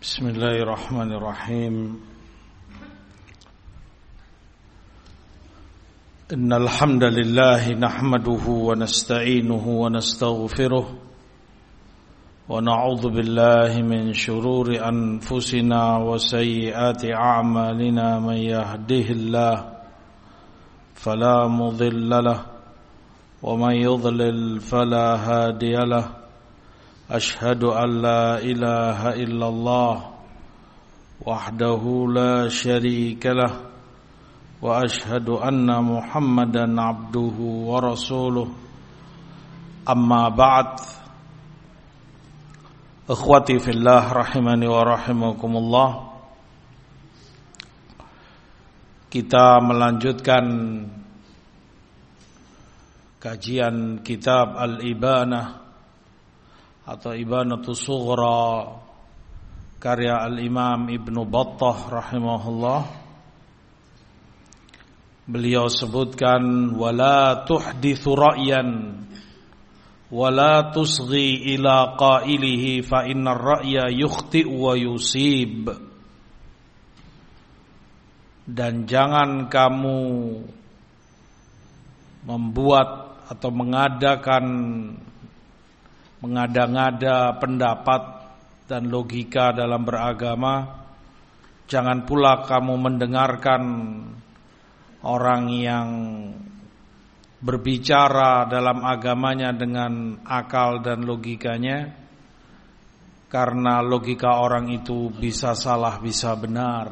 Bismillahirrahmanirrahim. Innal hamdalillah nahmaduhu wa nasta'inuhu wa nastaghfiruh wa na'udzu billahi min shururi anfusina wa sayyiati a'malina man yahdihillahu fala mudilla lahu wa man yudlil fala hadiya lahu. أشهد أن لا إله إلا الله وحده لا شريك له وأشهد أن محمدا عبده ورسوله أما بعد إخوتي في الله رحمني ورحمكم الله. Kita melanjutkan kajian kitab Al-Ibanah atau Ibanatus Sughra karya Al-Imam Ibnu Battah rahimahullah. Beliau sebutkan wala tuhditsu ra'yan wala tusghi ila qailihi fa innar ra'ya yukhti wa yusib. Dan jangan kamu membuat atau mengada-ngada pendapat dan logika dalam beragama. Jangan pula kamu mendengarkan orang yang berbicara dalam agamanya dengan akal dan logikanya, karena logika orang itu bisa salah bisa benar.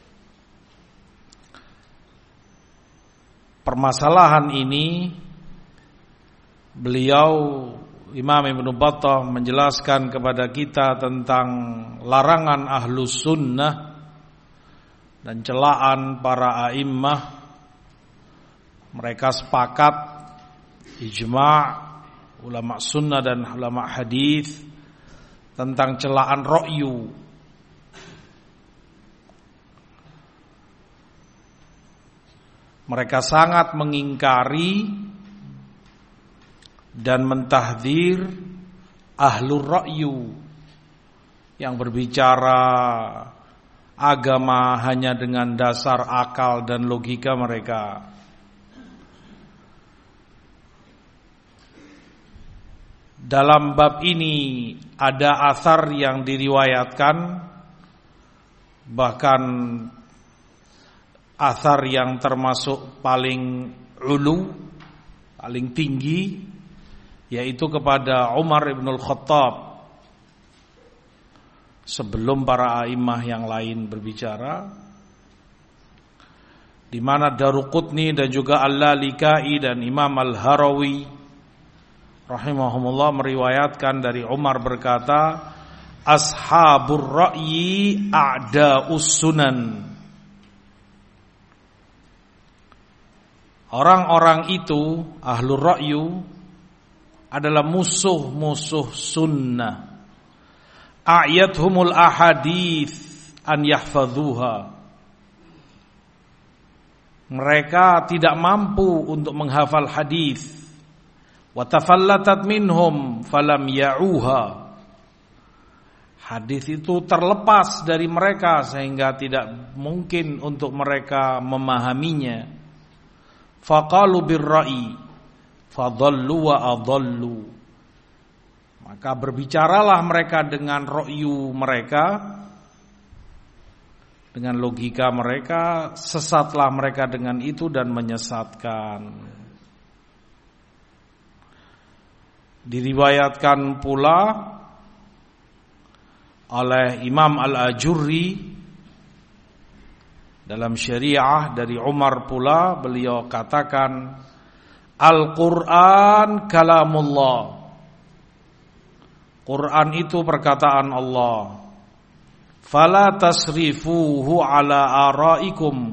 Permasalahan ini beliau Imam Ibnu Battah menjelaskan kepada kita tentang larangan ahlus sunnah dan celaan para a'immah. Mereka sepakat, ijma' ulama sunnah dan ulama hadis tentang celaan ra'yu. Mereka sangat mengingkari dan mentahdzir ahlur ra'yu yang berbicara agama hanya dengan dasar akal dan logika mereka. Dalam bab ini ada athar yang diriwayatkan, bahkan athar yang termasuk paling ulu, paling tinggi, yaitu kepada Umar ibn al-Khattab sebelum para a'immah yang lain berbicara, di mana Daruqutni dan juga Al-Lalikai dan Imam Al-Harawi rahimahumullah meriwayatkan dari Umar berkata, ashabur ra'yi a'da'us sunan. Orang-orang itu ahlur ra'yu adalah musuh-musuh sunnah. A'yathumul ahadits an yahfadhuha. Mereka tidak mampu untuk menghafal hadis. Wa tafallatat minhum falam ya'uha. Hadis itu terlepas dari mereka sehingga tidak mungkin untuk mereka memahaminya. Faqalu birra'i fadallu wa adallu. Maka berbicaralah mereka dengan ra'yu mereka, dengan logika mereka, sesatlah mereka dengan itu dan menyesatkan. Diriwayatkan pula oleh Imam Al-Ajurri dalam Syariah dari Umar pula, beliau katakan, Al-Quran kalamullah. Quran itu perkataan Allah. Fala tasrifuhu ala araikum.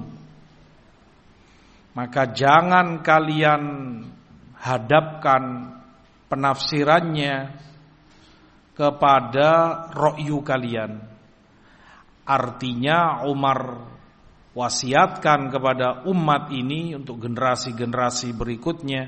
Maka jangan kalian hadapkan penafsirannya kepada ra'yu kalian. Artinya Umar wasiatkan kepada umat ini untuk generasi-generasi berikutnya,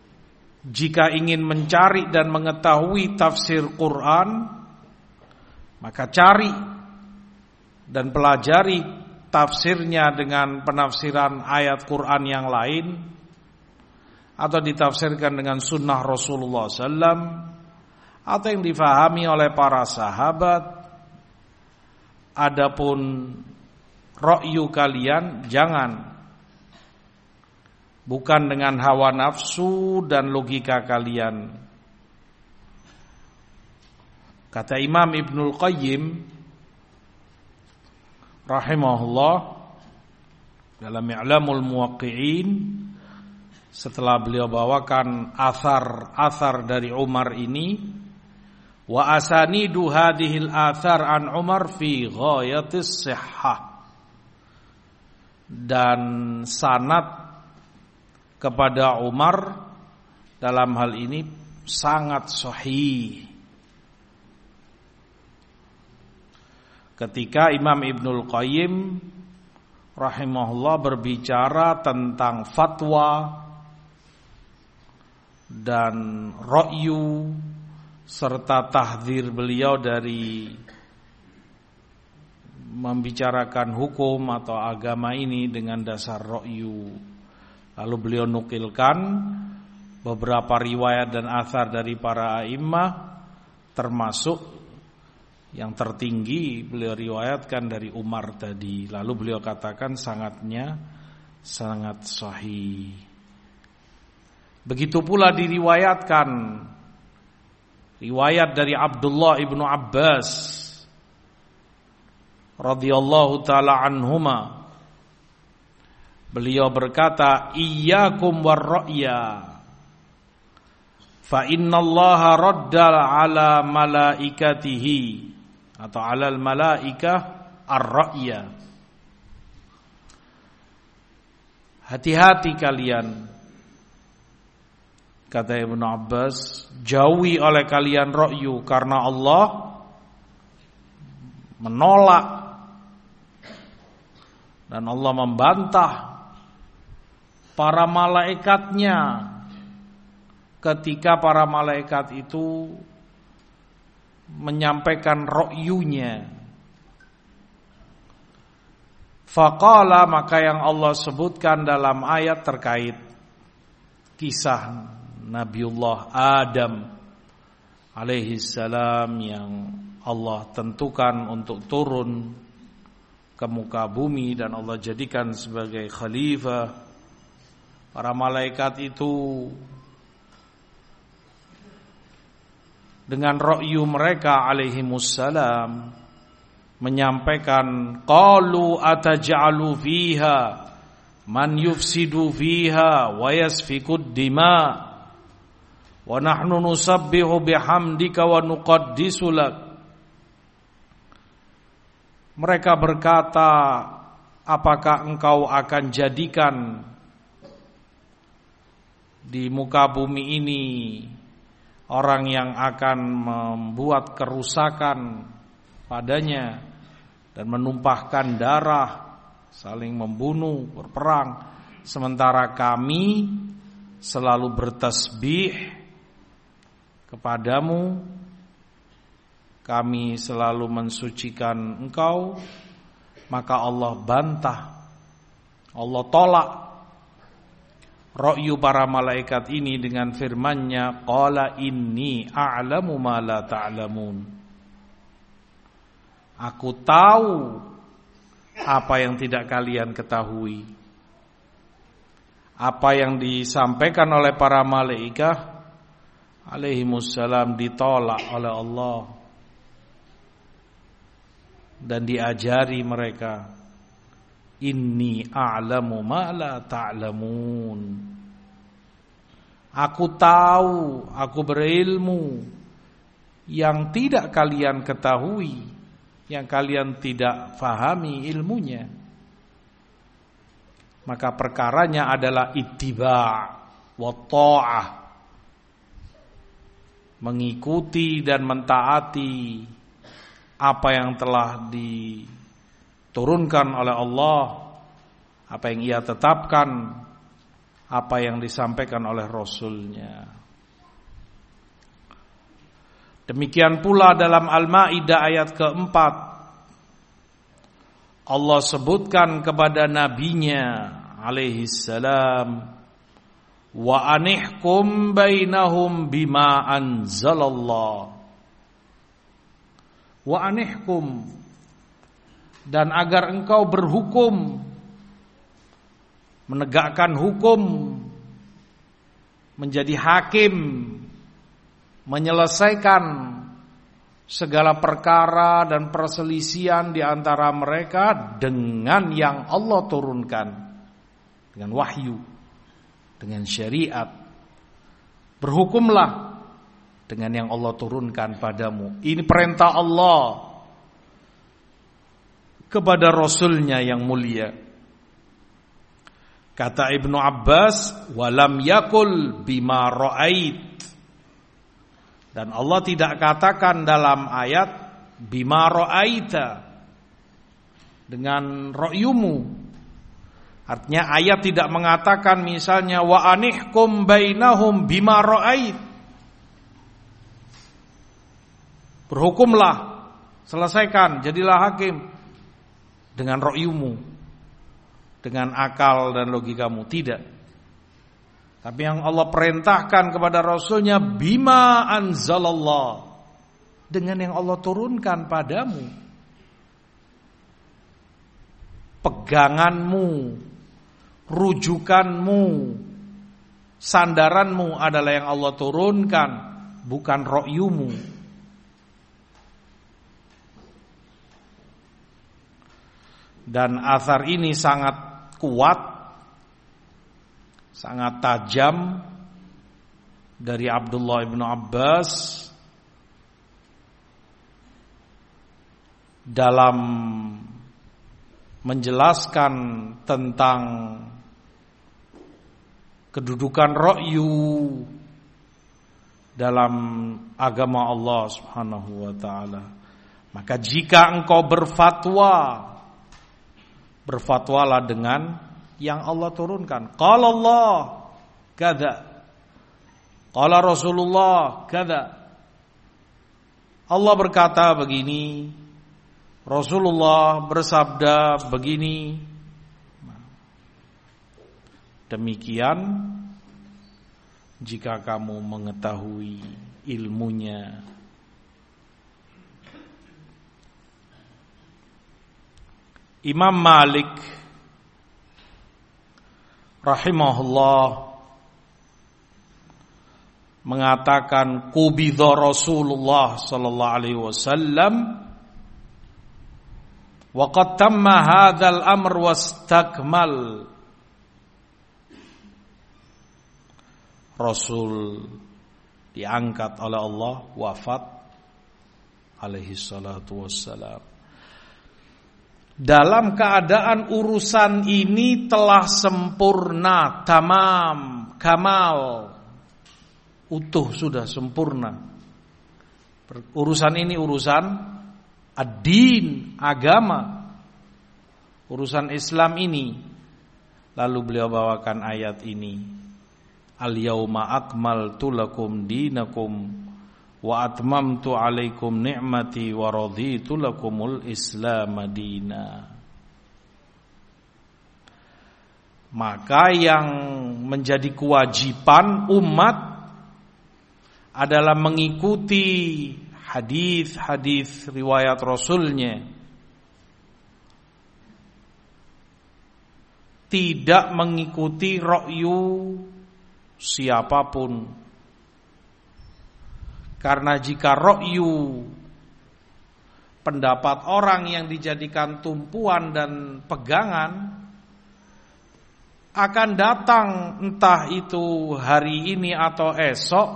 jika ingin mencari dan mengetahui tafsir Quran, Maka cari dan pelajari tafsirnya dengan penafsiran ayat Quran yang lain, atau ditafsirkan dengan sunnah Rasulullah SAW, atau yang difahami oleh para sahabat. Adapun ra'yu kalian jangan, bukan dengan hawa nafsu dan logika kalian. Kata Imam Ibnul Qayyim rahimahullah dalam I'lamul Muwaqqi'in, setelah beliau bawakan athar dari Umar ini, wa asanidu hadhil athar an Umar fi ghayatis sihhah, dan sanad kepada Umar dalam hal ini sangat sahih. Ketika Imam Ibnul Qayyim rahimahullah berbicara tentang fatwa dan ra'yu serta tahdzir beliau dari membicarakan hukum atau agama ini dengan dasar ra'yu. Lalu beliau nukilkan beberapa riwayat dan athar dari para a'immah, termasuk yang tertinggi beliau riwayatkan dari Umar tadi. Lalu beliau katakan sangat sahih. Begitu pula diriwayatkan riwayat dari Abdullah ibnu Abbas radhiyallahu taala anhuma. Beliau berkata, iyyakum war-ra'ya fa innallaha radda ala malaikatihi, atau alal malaikah ar-ra'ya. Hati-hati kalian, kata Ibnu Abbas, jauhi oleh kalian ra'yu, karena Allah menolak dan Allah membantah para malaikatnya ketika para malaikat itu menyampaikan ra'yunya. Faqala, maka yang Allah sebutkan dalam ayat terkait kisah Nabiullah Adam alaihi salam yang Allah tentukan untuk turun ke muka bumi dan Allah jadikan sebagai khalifah. Para malaikat itu dengan ra'yu mereka alaihimussalam menyampaikan, qalu ataj'alu fiha man yufsidu fiha wa yasfikud dima wa nahnu nusabbihu bihamdika wa nuqaddisu lak. Mereka berkata, apakah engkau akan jadikan di muka bumi ini orang yang akan membuat kerusakan padanya dan menumpahkan darah, saling membunuh, berperang, sementara kami selalu bertasbih kepadamu, kami selalu mensucikan engkau. Maka Allah bantah, Allah tolak ra'yu para malaikat ini dengan firman-Nya, qala inni a'lamu ma la ta'lamun. Aku tahu apa yang tidak kalian ketahui. Apa yang disampaikan oleh para malaikat alaihimussalam ditolak oleh Allah dan diajari mereka, inni a'lamu ma la ta'lamun. Aku tahu, aku berilmu yang tidak kalian ketahui, yang kalian tidak fahami ilmunya. Maka perkaranya adalah ittiba' wa ta'ah, mengikuti dan mentaati apa yang telah diturunkan oleh Allah, apa yang Ia tetapkan, apa yang disampaikan oleh Rasul-Nya. Demikian pula dalam Al-Maidah ayat keempat, Allah sebutkan kepada nabinya alaihi salam, wa anihkum bainahum bima anzalallah. Wa anihkum, dan agar engkau berhukum, menegakkan hukum, menjadi hakim, menyelesaikan segala perkara dan perselisihan di antara mereka dengan yang Allah turunkan, dengan wahyu, dengan syariat. Berhukumlah dengan yang Allah turunkan padamu. Ini perintah Allah kepada Rasulnya yang mulia. Kata Ibnu Abbas, walam yakul bima ra'ait. Dan Allah tidak katakan dalam ayat bima ra'aita, dengan ra'yumu. Artinya ayat tidak mengatakan misalnya wa anihkum bainahum bima ra'ait. Berhukumlah, selesaikan, jadilah hakim dengan ra'yumu, dengan akal dan logikamu. Tidak. Tapi yang Allah perintahkan kepada Rasulnya bima anzalallah, dengan yang Allah turunkan padamu. Peganganmu, rujukanmu, sandaranmu adalah yang Allah turunkan, bukan ra'yumu. Dan athar ini sangat kuat, sangat tajam dari Abdullah ibn Abbas dalam menjelaskan tentang kedudukan ra'yu dalam agama Allah Subhanahu wa taala. Maka jika engkau berfatwa, berfatwalah dengan yang Allah turunkan. Qala Allah kadza, qala Rasulullah kadza. Allah berkata begini, Rasulullah bersabda begini. Demikian jika kamu mengetahui ilmunya. Imam Malik rahimahullah mengatakan qubidha Rasulullah sallallahu alaihi wasallam wa qad tamma hadzal amr wastakmal. Rasul diangkat oleh Allah, wafat alaihi salatu wassalam, dalam keadaan urusan ini telah sempurna, tamam, kamal, utuh, sudah sempurna. Urusan ini urusan ad-din, agama, urusan Islam ini. Lalu beliau bawakan ayat ini, al-yauma akmaltu lakum dinakum wa atmamtu alaikum ni'mati wa raditu lakumul Islam madina. Maka yang menjadi kewajiban umat adalah mengikuti hadis-hadis riwayat Rasulnya, tidak mengikuti ra'yu siapapun. Karena jika ra'yu, pendapat orang yang dijadikan tumpuan dan pegangan, akan datang entah itu hari ini atau esok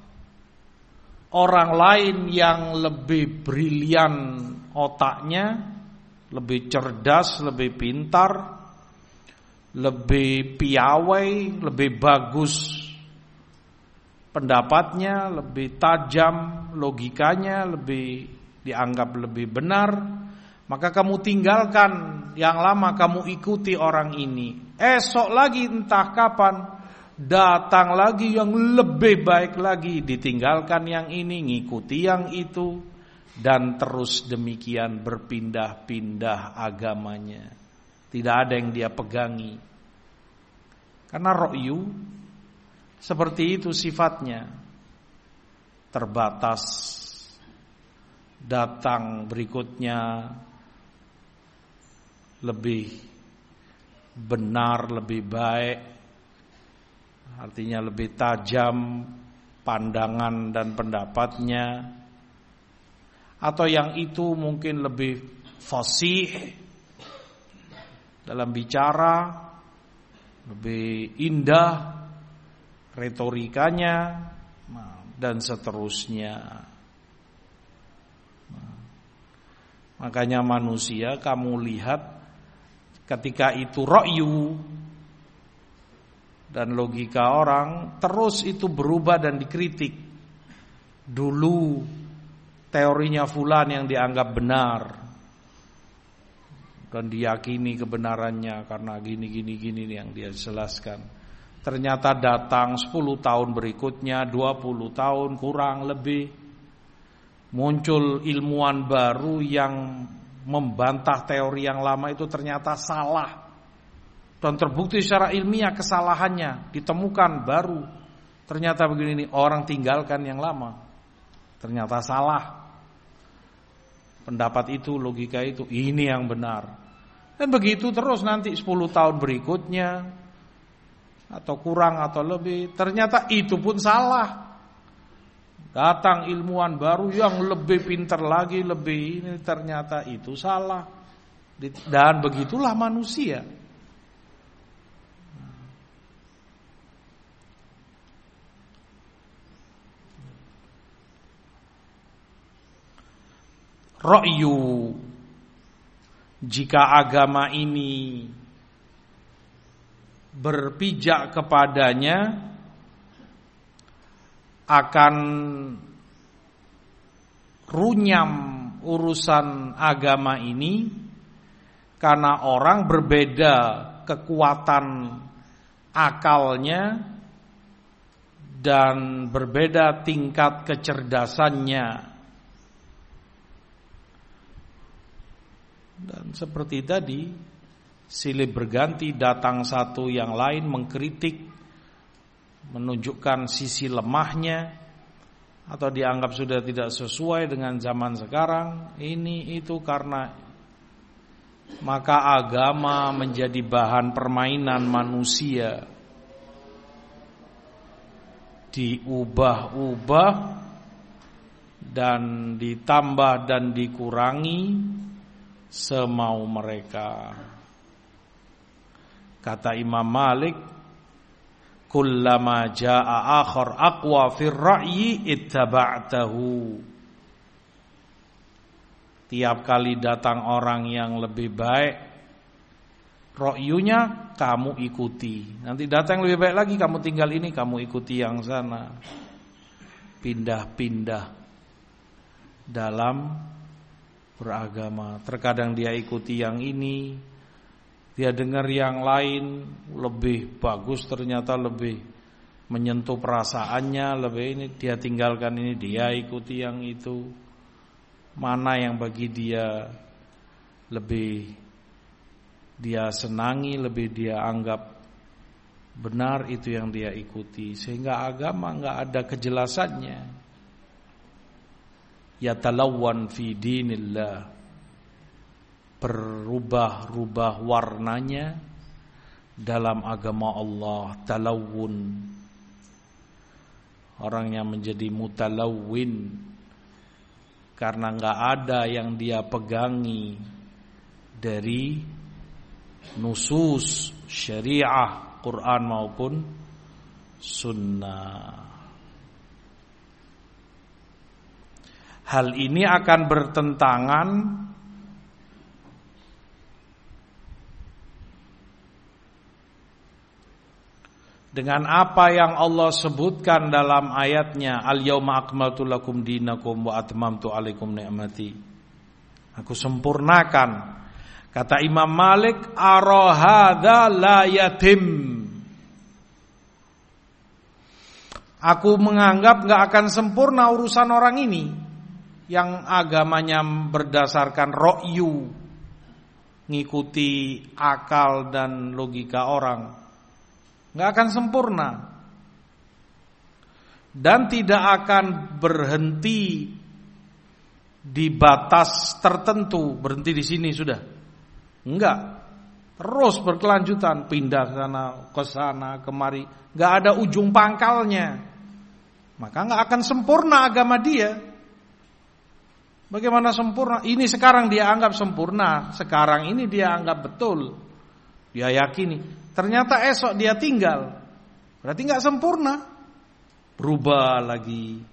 orang lain yang lebih brilian otaknya, lebih cerdas, lebih pintar, lebih piawai, lebih bagus pendapatnya, lebih tajam logikanya, lebih dianggap lebih benar, maka kamu tinggalkan yang lama, kamu ikuti orang ini. Esok lagi entah kapan datang lagi yang lebih baik lagi, ditinggalkan yang ini, ngikuti yang itu, dan terus demikian berpindah-pindah agamanya. Tidak ada yang dia pegangi. Karena ra'yu seperti itu sifatnya, terbatas. Datang berikutnya lebih benar, lebih baik, artinya lebih tajam pandangan dan pendapatnya, atau yang itu mungkin lebih fasih dalam bicara, lebih indah retorikanya, dan seterusnya. Makanya manusia, kamu lihat ketika itu ra'yu dan logika orang, terus itu berubah dan dikritik. Dulu teorinya fulan yang dianggap benar dan diyakini kebenarannya karena gini yang dia jelaskan. Ternyata datang 10 tahun berikutnya, 20 tahun kurang lebih, muncul ilmuwan baru yang membantah teori yang lama itu ternyata salah. Dan terbukti secara ilmiah kesalahannya, ditemukan baru. Ternyata begini, orang tinggalkan yang lama. Ternyata salah. Pendapat itu, logika itu, ini yang benar. Dan begitu terus nanti 10 tahun berikutnya, atau kurang atau lebih, ternyata itu pun salah. Datang ilmuwan baru yang lebih pintar lagi, lebih ini, ternyata itu salah. Dan begitulah manusia. Ra'yu, jika agama ini berpijak kepadanya, akan runyam urusan agama ini, karena orang berbeda kekuatan akalnya dan berbeda tingkat kecerdasannya. Dan seperti tadi, silih berganti, datang satu yang lain mengkritik, menunjukkan sisi lemahnya, atau dianggap sudah tidak sesuai dengan zaman sekarang, ini itu karena maka agama menjadi bahan permainan manusia, diubah-ubah dan ditambah dan dikurangi semau mereka. Kata Imam Malik, kullama jaa akhar aqwa fir ra'yi ittaba'tahu. Tiap kali datang orang yang lebih baik, ra'yunya kamu ikuti. Nanti datang yang lebih baik lagi, kamu tinggal ini, kamu ikuti yang sana. Pindah-pindah dalam beragama. Terkadang dia ikuti yang ini, dia dengar yang lain lebih bagus, ternyata lebih menyentuh perasaannya, lebih ini, dia tinggalkan ini, dia ikuti yang itu. Mana yang bagi dia lebih dia senangi, lebih dia anggap benar, itu yang dia ikuti. Sehingga agama enggak ada kejelasannya. Yatalawwan fi dinillah, berubah-ubah warnanya dalam agama Allah. Talawun, orang yang menjadi mutalawwin karena enggak ada yang dia pegangi dari nusus syariah, Quran maupun sunnah. Hal ini akan bertentangan dengan apa yang Allah sebutkan dalam ayatnya, al-yauma akmaltu lakum dinakum wa atmamtu alaikum ni'mati. Aku sempurnakan. Kata Imam Malik, ara hadza la yatim. Aku menganggap gak akan sempurna urusan orang ini yang agamanya berdasarkan ro'yu, ngikuti akal dan logika orang. Gak akan sempurna. Dan tidak akan berhenti di batas tertentu. Berhenti di sini sudah. Enggak. Terus berkelanjutan, pindah ke sana, kemari. Gak ada ujung pangkalnya. Maka gak akan sempurna agama dia. Bagaimana sempurna? Ini sekarang dia anggap sempurna. Sekarang ini dia anggap betul. Dia yakini. Ternyata esok dia tinggal. Berarti gak sempurna. Berubah lagi.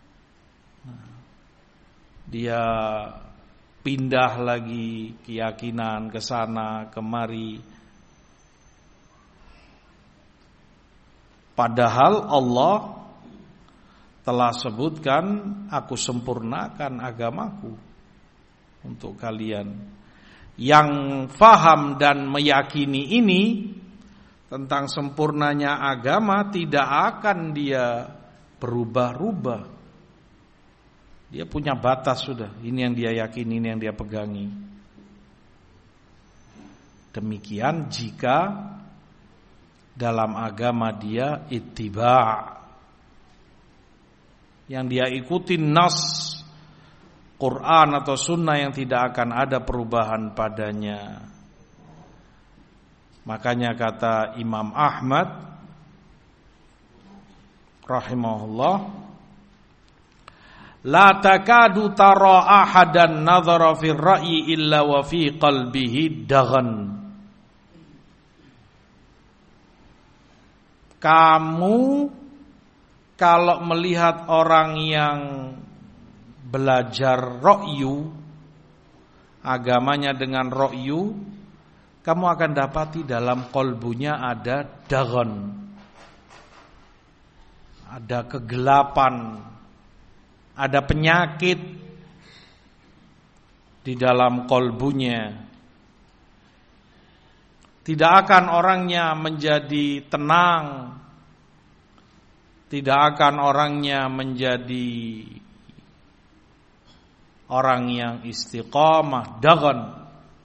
Dia pindah lagi keyakinan ke sana kemari. Padahal Allah telah sebutkan, aku sempurnakan agamaku untuk kalian. Yang faham dan meyakini ini tentang sempurnanya agama, tidak akan dia berubah-ubah. Dia punya batas sudah. Ini yang dia yakini, ini yang dia pegangi. Demikian jika dalam agama dia ittiba', yang dia ikuti nas Quran atau sunnah yang tidak akan ada perubahan padanya. Makanya kata Imam Ahmad rahimahullah, la takadu tara ahadan nadhara fir ra'yi illa wa fi qalbihi daghan. Kamu kalau melihat orang yang belajar ra'yu, agamanya dengan ra'yu, kamu akan dapati dalam kolbunya ada dagon, ada kegelapan, ada penyakit di dalam kolbunya. Tidak akan orangnya menjadi tenang, tidak akan orangnya menjadi orang yang istiqamah, dagon.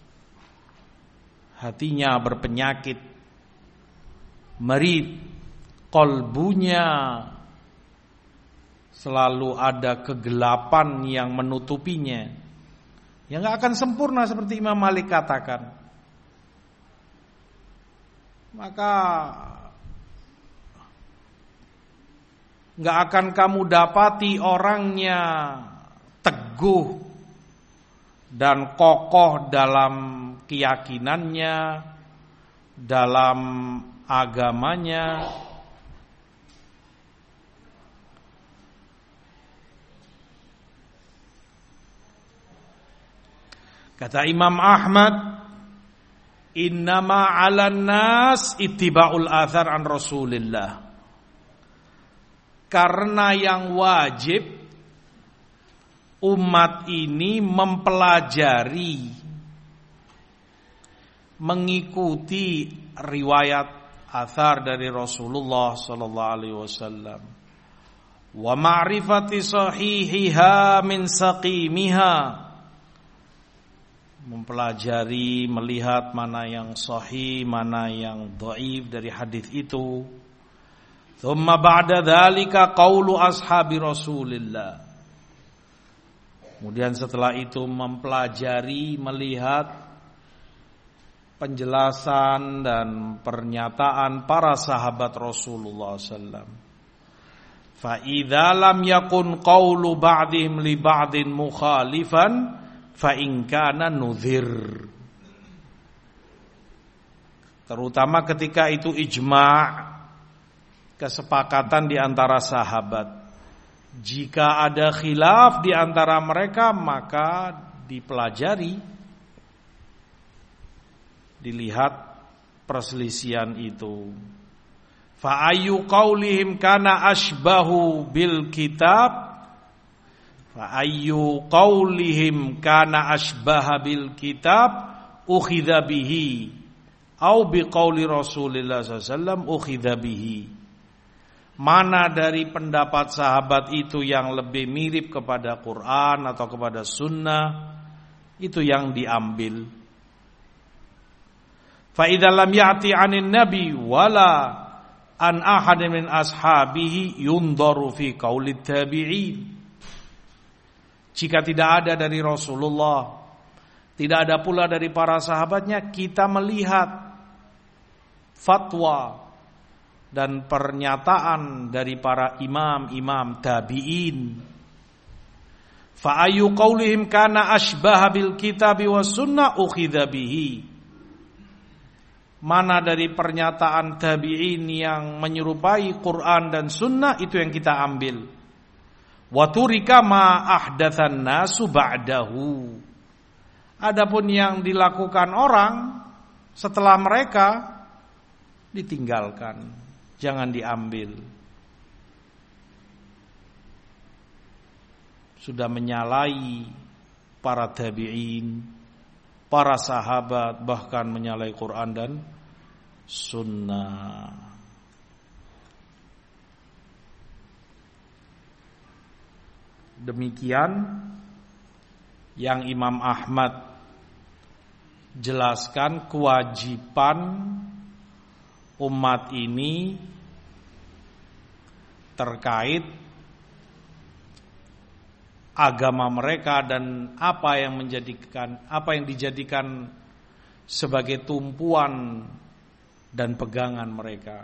Hatinya berpenyakit, merit, kolbunya selalu ada kegelapan yang menutupinya. Yang gak akan sempurna seperti Imam Malik katakan. Maka gak akan kamu dapati orangnya teguh dan kokoh dalam keyakinannya, dalam agamanya. Kata Imam Ahmad, innama 'alan nas ittiba'ul athar an Rasulillah. Karena yang wajib umat ini mempelajari, mengikuti riwayat athar dari Rasulullah sallallahu alaihi wasallam, wa ma'rifati sahihiha min saqimiha, mempelajari, melihat mana yang sahih, mana yang dhaif dari hadis itu. Thumma ba'da dzalika qaulu ashabi Rasulillah. Kemudian setelah itu mempelajari, melihat penjelasan dan pernyataan para sahabat Rasulullah sallallahu. Fa idza lam yakun qaulu ba'dihim li ba'din mukhalifan fa in kana nudhir. Terutama ketika itu ijma', kesepakatan di antara sahabat. Jika ada khilaf di antara mereka, maka dipelajari, dilihat perselisihan itu. Fa ayyu qaulihim kana ashbahu bil kitab, fa ayyu qaulihim kana ashbaha bil kitab ukhidha bihi au bi qauli Rasulillah sallallahu alaihi wasallam ukhidha bihi. mana dari pendapat sahabat itu yang lebih mirip kepada Quran atau kepada sunnah, itu yang diambil. Fa idza lam ya'ti 'anil nabi wala an ahadin min ashabihi yundaru fi qauli tabi'in. Jika tidak ada dari Rasulullah, tidak ada pula dari para sahabatnya, kita melihat fatwa dan pernyataan dari para imam-imam tabi'in. Fa ayu qaulihim kana ashbaha bil kitabi was sunnah ukhidha bihi. Mana dari pernyataan tabi'in yang menyerupai Quran dan sunnah, itu yang kita ambil. Wa turika ma ahdatsan nasu ba'dahu. Adapun yang dilakukan orang setelah mereka ditinggalkan, jangan diambil. Sudah menyalahi para tabi'in, para sahabat, bahkan menyalahi Quran dan sunnah. Demikian yang Imam Ahmad jelaskan kewajiban umat ini terkait agama mereka dan apa yang dijadikan sebagai tumpuan dan pegangan mereka.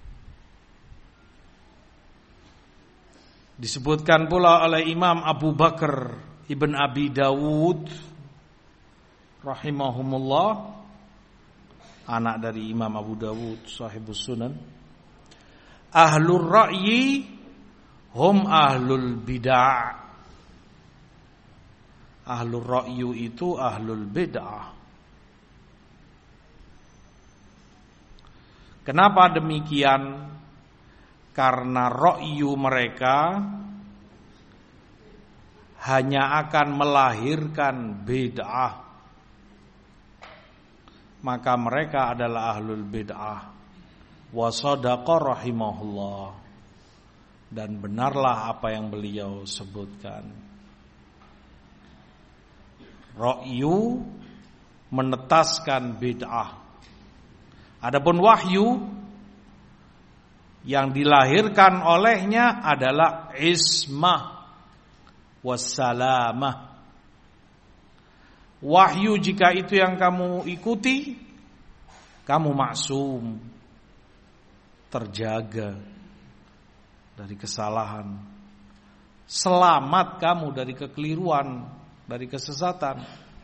Disebutkan pula oleh Imam Abu Bakar Ibn Abi Dawud rahimahumullah, anak dari Imam Abu Dawud sahibus sunan, ahlur ra'yi hum ahlul bid'ah. Ahlul ra'yu itu ahlul bid'ah. Kenapa demikian? Karena ra'yu mereka hanya akan melahirkan bid'ah. Maka mereka adalah ahlul bid'ah. Wa sadaqa rahimahullah. Dan benarlah apa yang beliau sebutkan. Ra'yu menetaskan bid'ah. Adapun wahyu yang dilahirkan olehnya adalah ismah wassalamah. Wahyu jika itu yang kamu ikuti, kamu maksum, terjaga dari kesalahan, selamat kamu dari kekeliruan, dari kesesatan.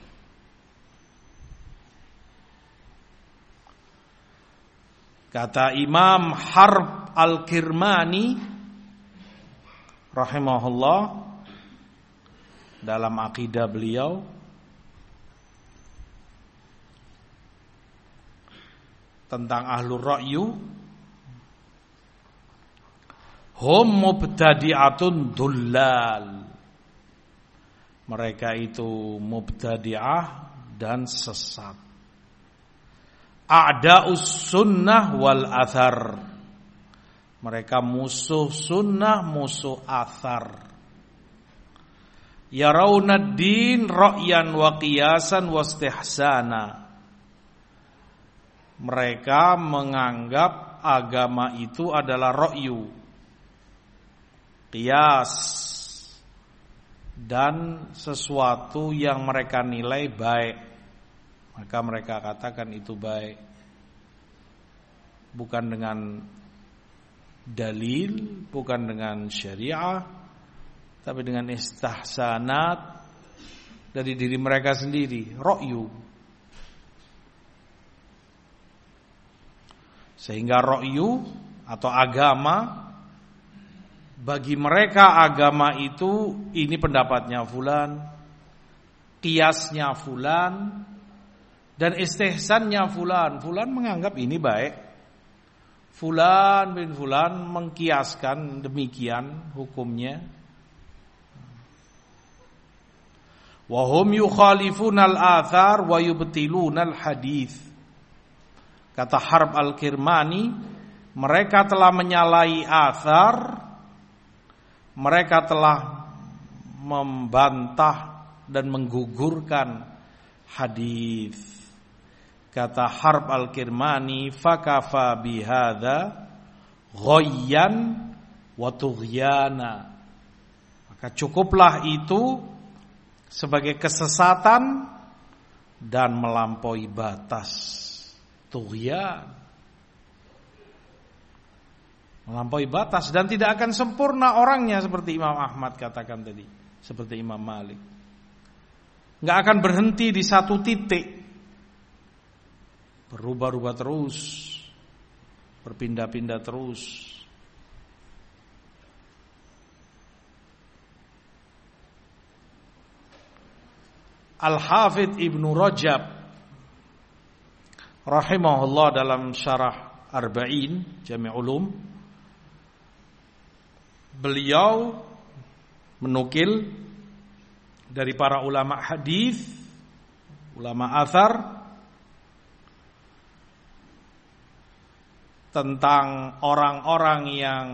Kata Imam Harb Al-Kirmani rahimahullah dalam akidah beliau, tentang ahlur ra'yu, hum mubtadi'atun dullal. Mereka itu mubtadi'ah dan sesat. A'da'us sunnah wal athar. Mereka musuh sunnah, musuh athar. Yarawna ad-din ra'yan wa qiyasan wa istihsana. Mereka menganggap agama itu adalah ra'yu, qiyas, dan sesuatu yang mereka nilai baik, maka mereka katakan itu baik. Bukan dengan dalil, bukan dengan syariah, tapi dengan istihsanat dari diri mereka sendiri, ra'yu. Sehingga ra'yu atau agama, bagi mereka agama itu ini pendapatnya fulan, qiyasnya fulan, dan istihsannya fulan. Fulan menganggap ini baik, fulan bin fulan mengkiaskan demikian hukumnya. Wa hum yukhalifuna al-athar wa yubtiluna al-hadits. Kata Harb Al-Kirmani, mereka telah menyalahi athar, mereka telah membantah dan menggugurkan hadis. Kata Harb Al-Kirmani, fakafa bihadza ghayyan wa tughyana. Maka cukuplah itu sebagai kesesatan dan melampaui batas. Tughyan, melampaui batas, dan tidak akan sempurna orangnya seperti Imam Ahmad katakan tadi, seperti Imam Malik. Enggak akan berhenti di satu titik. Berubah-ubah terus, berpindah-pindah terus. Al-Hafidh Ibnu Rajab rahimahullah dalam syarah Arba'in Jami' Ulum, beliau menukil dari para ulama hadis, ulama athar, tentang orang-orang yang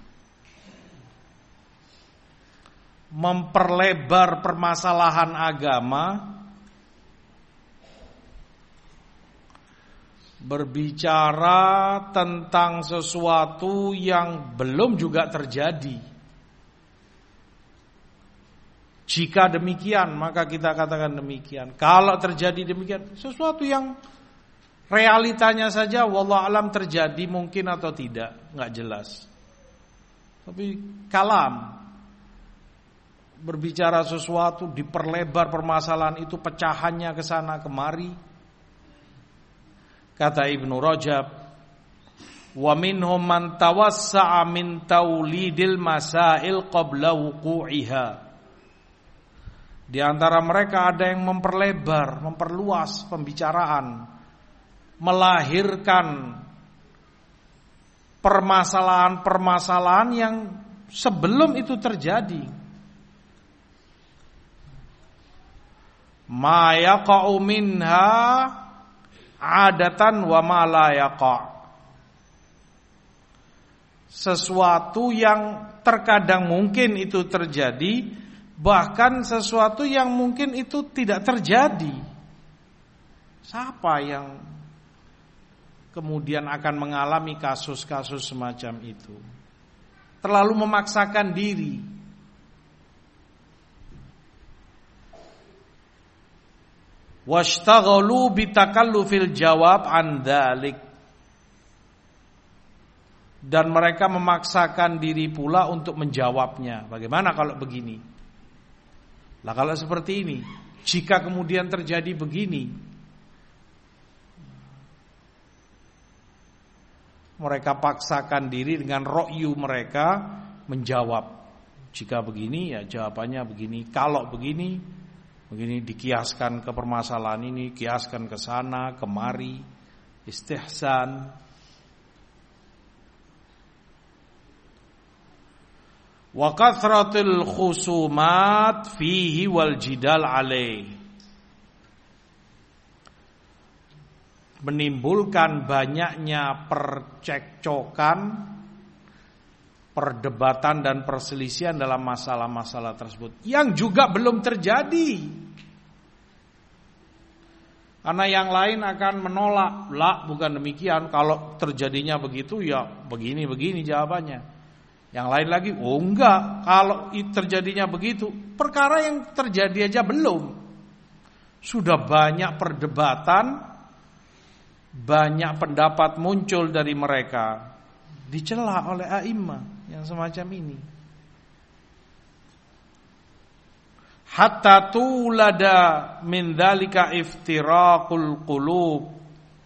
memperlebar permasalahan agama, berbicara tentang sesuatu yang belum juga terjadi. Jika demikian, maka kita katakan demikian. Kalau terjadi demikian, sesuatu yang realitanya saja wallahu alam terjadi mungkin atau tidak, enggak jelas. Tapi kalam, berbicara sesuatu, diperlebar permasalahan itu, pecahannya ke sana kemari. Kata Ibnu Rajab, wa minhum man tawassa'a min taulidil masail qabla wuqu'iha. Di antara mereka ada yang memperlebar, memperluas pembicaraan, melahirkan permasalahan-permasalahan yang sebelum itu terjadi. Ma yaqa'u minha adatan wa ma la yaqa'. Sesuatu yang terkadang mungkin itu terjadi, bahkan sesuatu yang mungkin itu tidak terjadi. Siapa yang kemudian akan mengalami kasus-kasus semacam itu? Terlalu memaksakan diri. Washtaghalu bitakallufil jawab an dzalik. Dan mereka memaksakan diri pula untuk menjawabnya. Bagaimana kalau begini? Lah kalau seperti ini, jika kemudian terjadi begini, mereka paksakan diri dengan ra'yu mereka menjawab. Jika begini, ya jawabannya begini. Kalau begini, begini, dikiaskan ke permasalahan ini, kiaskan ke sana, kemari, istihsan. Wa kathratul khusumat fihi wal jidal alaih. Menimbulkan banyaknya percekcokan, perdebatan dan perselisihan dalam masalah-masalah tersebut yang juga belum terjadi. Karena yang lain akan menolak, lah bukan demikian, kalau terjadinya begitu ya begini jawabannya. Yang lain lagi, oh enggak, kalau terjadinya begitu, perkara yang terjadi aja belum. Sudah banyak perdebatan, banyak pendapat muncul dari mereka, dicela oleh a'immah yang semacam ini. Hatta tulada min dzalika iftiraqul qulub,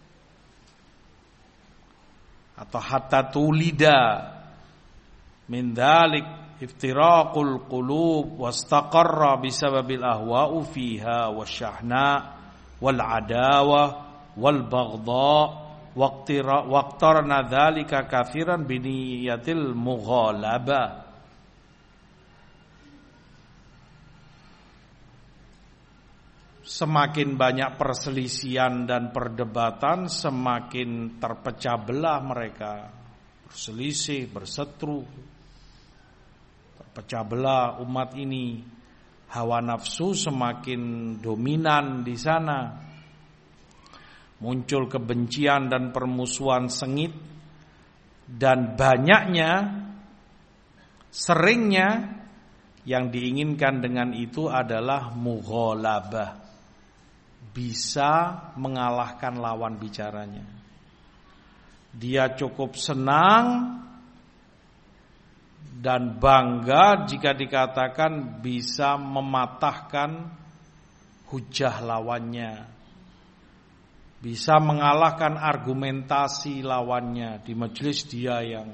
atau hatta tulida min dzalik iftiraqul qulub wastaqarra bisababil ahwa'u fiha wasyahna wal adawah wal baghdha waqtarna dzalika katsiran biniyatil mughalabah. Semakin banyak perselisihan dan perdebatan, semakin terpecah belah mereka. berselisih, berseteru, terpecah belah umat ini. Hawa nafsu semakin dominan di sana. Muncul kebencian dan permusuhan sengit, dan banyaknya, seringnya yang diinginkan dengan itu adalah mughalabah, bisa mengalahkan lawan bicaranya. Dia cukup senang dan bangga jika dikatakan bisa mematahkan hujah lawannya, bisa mengalahkan argumentasi lawannya di majelis dia yang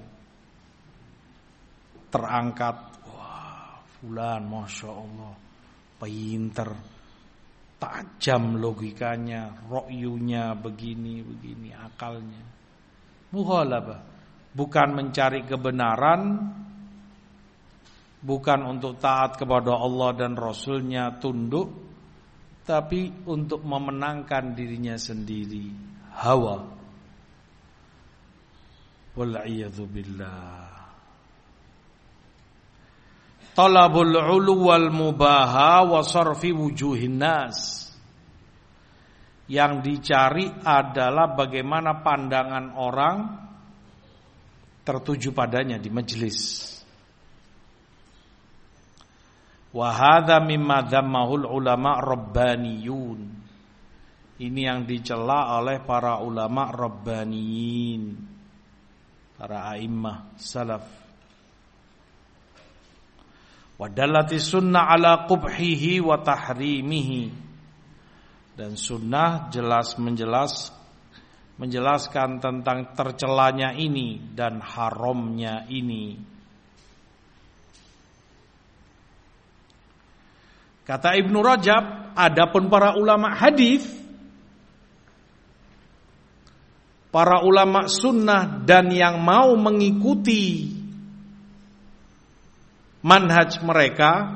terangkat. Wah, fulan Masya Allah pinter, tajam logikanya, ro'yunya begini, akalnya. Mughalabah, bukan mencari kebenaran, bukan untuk taat kepada Allah dan Rasulnya, tunduk, tapi untuk memenangkan dirinya sendiri, hawa. Wal'iyadzu billah. Talabul ulu wal mubaha wa sarfi wujuhin nas. Yang dicari adalah bagaimana pandangan orang tertuju padanya di majelis. Wa hadza mimma dhammahul ulama rabbaniyun. Ini yang dicela oleh para ulama rabbaniyin, para a'immah salaf. Wa dallati sunnah ala qubhihi wa tahrimihi. Dan sunnah jelas menjelaskan tentang tercelanya ini dan haramnya ini. Kata Ibnu Rajab, adapun para ulama hadis, para ulama sunnah dan yang mau mengikuti manhaj mereka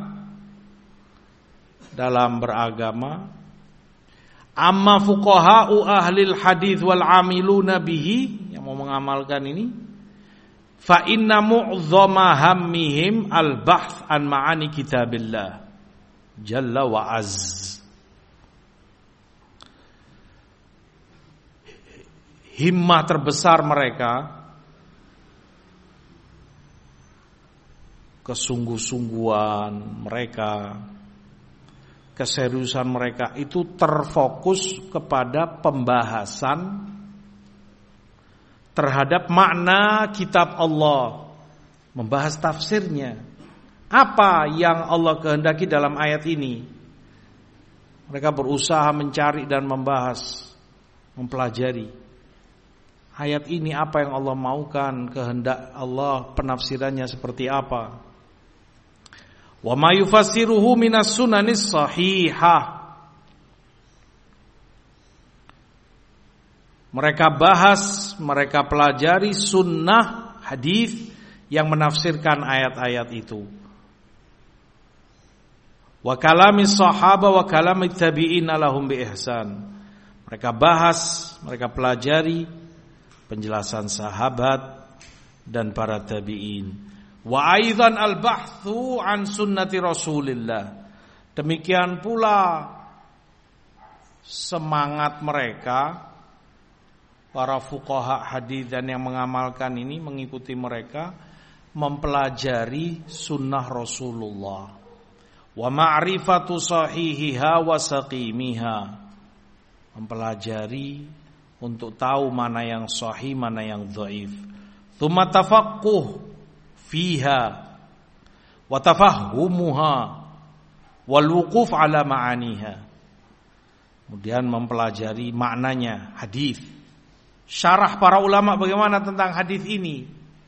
dalam beragama, amma fuqaha'u ahlil hadis wal amiluna bihi, yang mau mengamalkan ini, fa inna mu'dhama hammihim al-bahth an ma'ani kitabillah jalla wa azz. Himmah terbesar mereka, kesungguh-sungguhan mereka, keseriusan mereka itu terfokus kepada pembahasan terhadap makna kitab Allah, membahas tafsirnya. Apa yang Allah kehendaki dalam ayat ini? Mereka berusaha mencari dan membahas, mempelajari ayat ini, apa yang Allah maukan, kehendak Allah, penafsirannya seperti apa. Wa ma yufassiruhu minas sunanis sahihah. Mereka bahas, mereka pelajari sunnah hadis yang menafsirkan ayat-ayat itu. Wa kalamis sahaba wa kalamit tabi'in lahum bi ihsan. Mereka bahas, mereka pelajari penjelasan sahabat dan para tabi'in. Wa aidan al-bahthu an sunnati Rasulillah. Demikian pula semangat mereka, para fuqaha hadis dan yang mengamalkan ini, mengikuti mereka, mempelajari sunnah Rasulullah. Wa ma'rifatu sahihiha wa saqimiha. Mempelajari untuk tahu mana yang sahih, mana yang dhaif. Tsumma tafaqquh fiha wa tafahhumuha wal wuquf ala ma'aniha. Kemudian mempelajari maknanya hadis. Syarah para ulama bagaimana tentang hadis ini.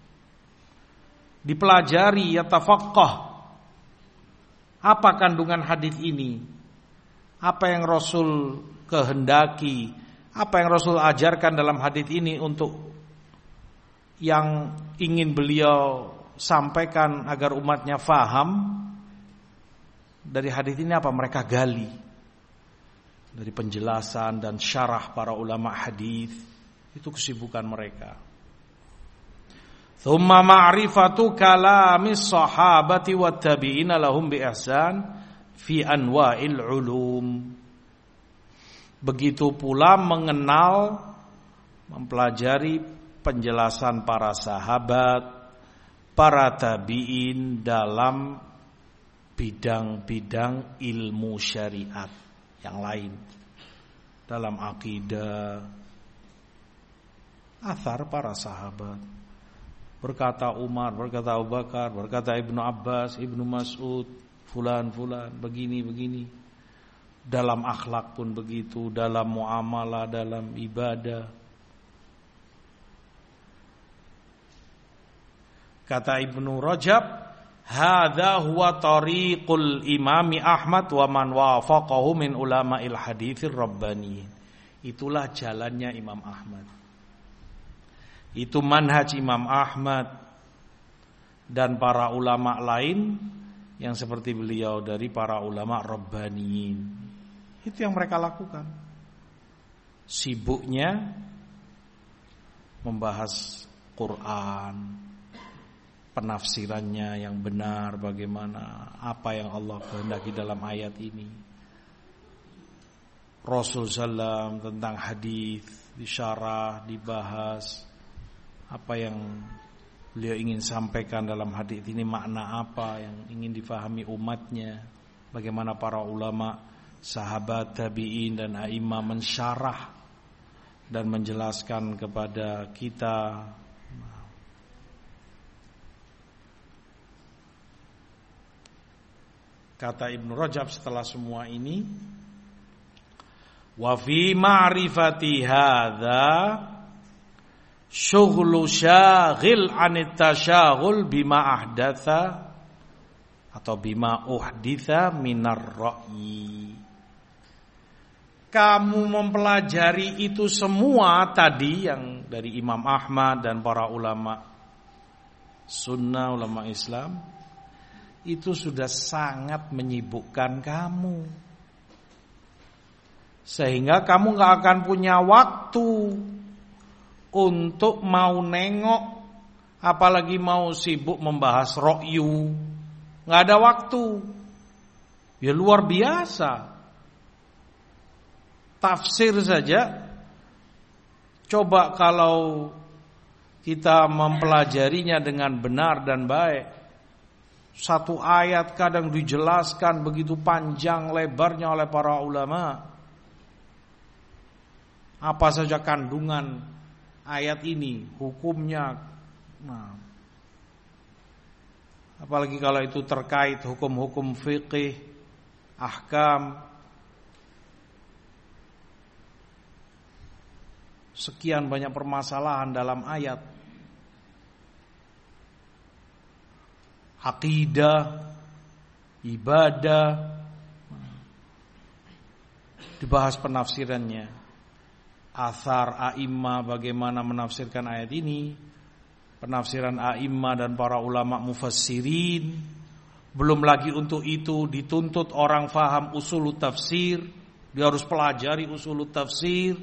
Dipelajari, yatafaqqah. Apa kandungan hadis ini? Apa yang Rasul kehendaki? Apa yang Rasul ajarkan dalam hadis ini untuk yang ingin beliau sampaikan agar umatnya faham? Dari hadis ini apa mereka gali? Dari penjelasan dan syarah para ulama hadis. Itu kesibukan mereka. Thumma ma'rifatu kalamis sahabati wat tabi'ina lahum bi ihsan fi anwa'il ulum. Begitu pula mengenal, mempelajari penjelasan para sahabat, para tabi'in dalam bidang-bidang ilmu syariat yang lain, dalam akidah, athar para sahabat. Berkata Umar, berkata Abu Bakar, berkata Ibnu Abbas, Ibnu Mas'ud, fulan begini. Dalam akhlak pun begitu, dalam muamalah, dalam ibadah. Kata Ibnu Rajab, hadza huwa tariqul Imami Ahmad wa man wafaqahu min ulama'il haditsir rabbani. Itulah jalannya Imam Ahmad. Itu manhaj Imam Ahmad dan para ulama lain yang seperti beliau dari para ulama rabbaniyin. Itu yang mereka lakukan. Sibuknya membahas Quran, penafsirannya yang benar, bagaimana, apa yang Allah kehendaki dalam ayat ini. Rasul sallam tentang hadis disyarah, dibahas. Apa yang beliau ingin sampaikan dalam hadis ini, makna apa yang ingin difahami umatnya, bagaimana para ulama, sahabat, tabi'in dan a'imah mensyarah dan menjelaskan kepada kita. Kata Ibnu Rajab setelah semua ini, wa fi ma'rifati hadza syughlu syaghil anit tasyaghul bima ahdatha atau bima uhditha minar ra'yi. Kamu mempelajari itu semua tadi yang dari Imam Ahmad dan para ulama sunnah, ulama Islam, itu sudah sangat menyibukkan kamu, sehingga kamu gak akan punya waktu untuk mau nengok, apalagi mau sibuk membahas ra'yu. Gak ada waktu. Ya luar biasa. Tafsir saja, coba kalau kita mempelajarinya dengan benar dan baik, satu ayat kadang dijelaskan begitu panjang lebarnya oleh para ulama. Apa saja kandungan ayat ini, hukumnya. Nah, apalagi kalau itu terkait hukum-hukum fiqih, ahkam. Sekian banyak permasalahan dalam ayat. Akidah, ibadah, dibahas penafsirannya. Athar a'imah bagaimana menafsirkan ayat ini, penafsiran a'imah dan para ulama mufassirin. Belum lagi untuk itu dituntut orang faham usul tafsir, dia harus pelajari usul tafsir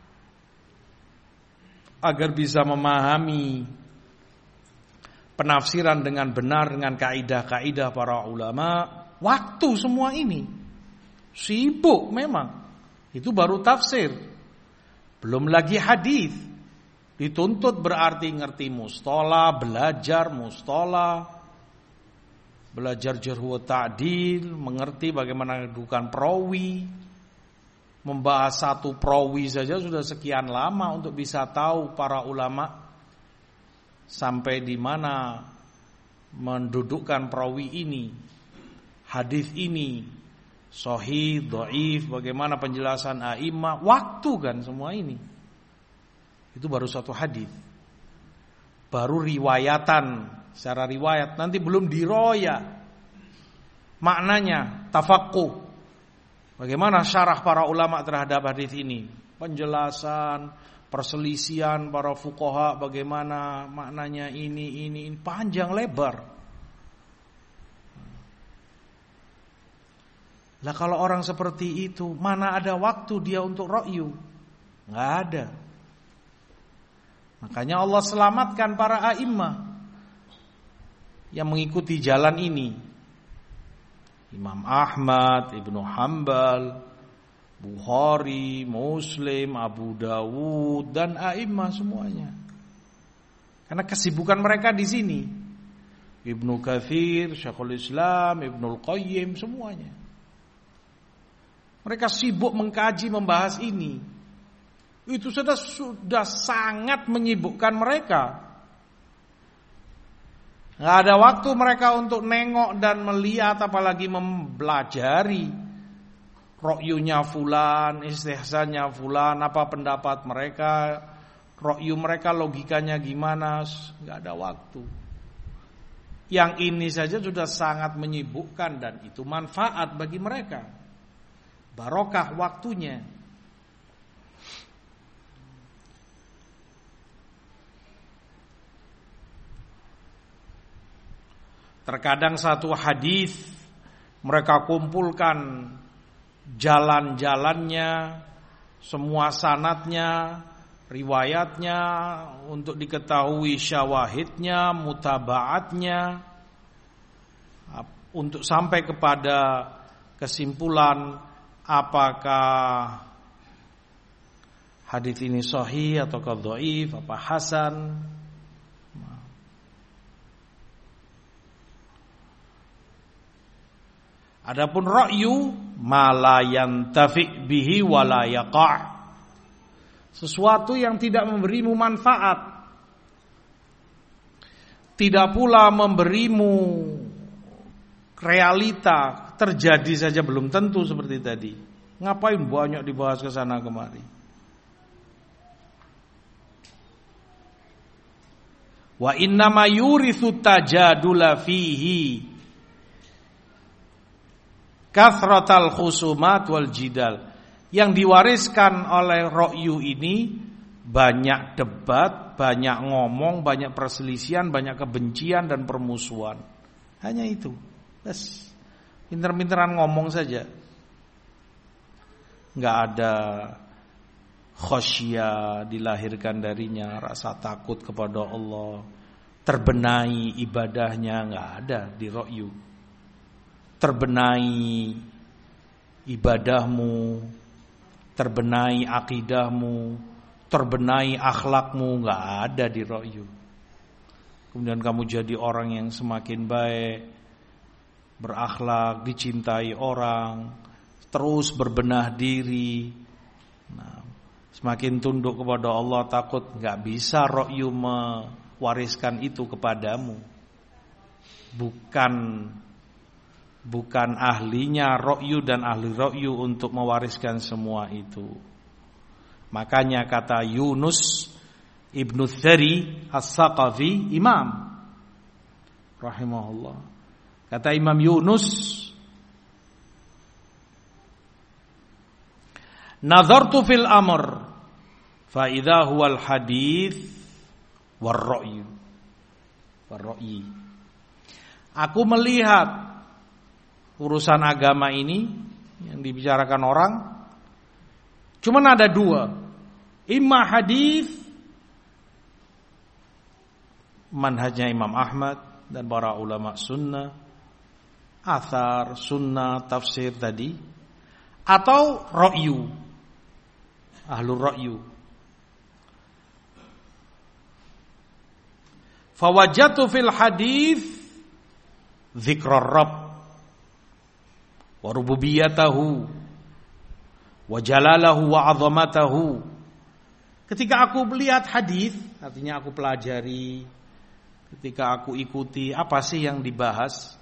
agar bisa memahami penafsiran dengan benar dengan kaidah-kaidah para ulama. Waktu semua ini sibuk memang. Itu baru tafsir. Belum lagi hadis. Dituntut berarti ngerti mustalah, belajar mustalah, belajar jarh wa ta'dil, mengerti bagaimana kedudukan perawi. Membahas satu perawi saja sudah sekian lama untuk bisa tahu para ulama sampai di mana mendudukkan perawi ini, hadis ini, sahih, dhaif, bagaimana penjelasan a'imah, waktu kan semua ini. Itu baru satu hadis. Baru riwayatan, secara riwayat, nanti belum diroya. Maknanya, tafaqquh. Bagaimana syarah para ulama terhadap hadis ini? Penjelasan, perselisihan para fuqaha, bagaimana maknanya ini panjang lebar. Lah kalau orang seperti itu, mana ada waktu dia untuk ra'yu? Enggak ada. Makanya Allah selamatkan para a'immah. yang mengikuti jalan ini. Imam Ahmad, Ibnu Hanbal, Bukhari, Muslim, Abu Dawud, dan a'immah semuanya. Karena kesibukan mereka di sini. Ibnu Katsir, Syekhul Islam, Ibnul Qayyim, semuanya. Mereka sibuk mengkaji, membahas ini. Itu sudah sangat menyibukkan mereka. Nggak ada waktu mereka untuk nengok dan melihat, apalagi mempelajari ra'yunya fulan, istihsannya fulan, apa pendapat mereka, ra'yu mereka logikanya gimana. Nggak ada waktu. Yang ini saja sudah sangat menyibukkan dan itu manfaat bagi mereka. Barokah waktunya. Terkadang satu hadis mereka kumpulkan jalan-jalannya, semua sanadnya, riwayatnya untuk diketahui syawahidnya, mutabaatnya, untuk sampai kepada kesimpulan apakah hadis ini sahih atau dhaif, apa hasan. Adapun ra'yu ma yantafi bihi wa la yaqa'. Sesuatu yang tidak memberimu manfaat, tidak pula memberimu realita, terjadi saja belum tentu seperti tadi. Ngapain banyak dibahas ke sana kemari? Wa innama yurithu tajadula fihi kathratal khusumat wal jidal. Yang diwariskan oleh ra'yu ini banyak debat, banyak ngomong, banyak perselisihan, banyak kebencian dan permusuhan. Hanya itu. Bes. Pinter-pinteran ngomong saja. Enggak ada khasyah dilahirkan darinya, rasa takut kepada Allah, terbenahi ibadahnya, enggak ada di ra'yu. Terbenahi ibadahmu, terbenahi akidahmu, terbenahi akhlakmu, enggak ada di ra'yu. Kemudian kamu jadi orang yang semakin baik, berakhlak, dicintai orang, terus berbenah diri. Nah, semakin tunduk kepada Allah, takut, enggak bisa ra'yu mewariskan itu kepadamu. Bukan ahlinya ra'yu dan ahli ra'yu untuk mewariskan semua itu. Makanya kata Yunus Ibnu Tsari As-Saqafi, imam rahimahullah, kata Imam Yunus, nazartu fil amr fa idza huwal hadits war ra'yu. Aku melihat urusan agama ini yang dibicarakan orang cuman ada dua, imma hadis manhajnya Imam Ahmad dan para ulama sunnah, athar, sunnah, tafsir tadi, atau ra'yu, ahlul ra'yu. Fawajatu fil hadis dzikrar rabb wa rububiyatahu wa jalalahu wa 'azamatahu. Ketika aku melihat hadis, artinya aku pelajari, ketika aku ikuti apa sih yang dibahas,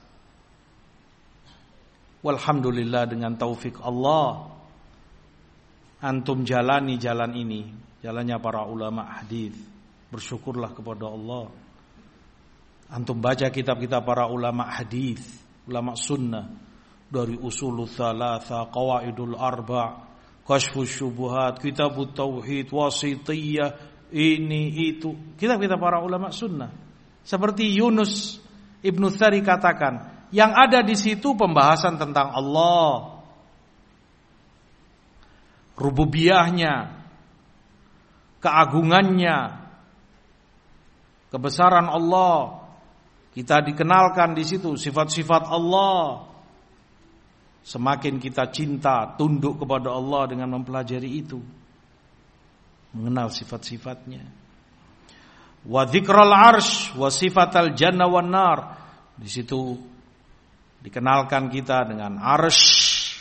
walhamdulillah dengan taufik Allah antum jalani jalan ini, jalannya para ulama hadis. Bersyukurlah kepada Allah. Antum baca kitab-kitab para ulama hadis, ulama sunnah, dari usulul thalatha, qawaidul arba', kashfus syubuhat, kitabut tauhid, wasithiyah, ini itu, kitab-kitab para ulama sunnah. Seperti Yunus Ibnu Tsari katakan, yang ada di situ pembahasan tentang Allah, rububiyahnya, keagungannya, kebesaran Allah, Kita dikenalkan di situ sifat-sifat Allah. Semakin kita cinta, tunduk kepada Allah dengan mempelajari itu, mengenal sifat-sifatnya. Wa dzikral arsy wa sifatal jannah wan nar. Di situ dikenalkan kita dengan arsy,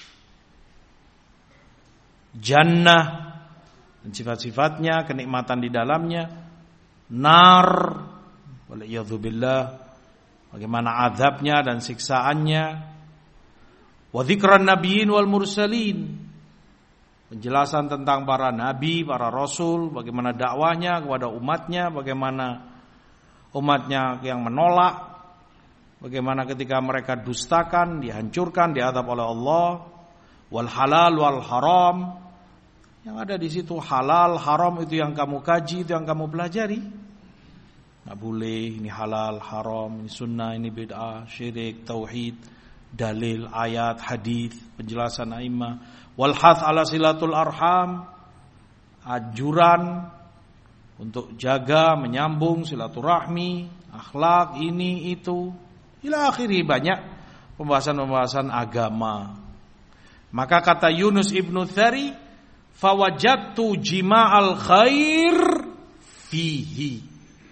jannah dan sifat-sifatnya, kenikmatan di dalamnya, nar, waliyadzubillah, bagaimana azabnya dan siksaannya, wa dzikran nabiyyin wal mursalin, penjelasan tentang para nabi, para rasul, bagaimana dakwahnya kepada umatnya, bagaimana umatnya yang menolak, bagaimana ketika mereka dustakan, dihancurkan, diazab oleh Allah, wal halal wal haram. Yang ada di situ halal, haram itu yang kamu kaji, itu yang kamu pelajari. Nggak boleh, ini halal, haram, ini sunnah, ini bid'ah, syirik, tauhid, dalil, ayat, hadis, penjelasan a'immah. Wal hath ala silatul arham, anjuran untuk jaga, menyambung silaturahmi, akhlak, ini, itu. Ila akhiri, banyak pembahasan-pembahasan agama. Maka kata Yunus ibnu Thari, fawajadtu jima'al khair fihi.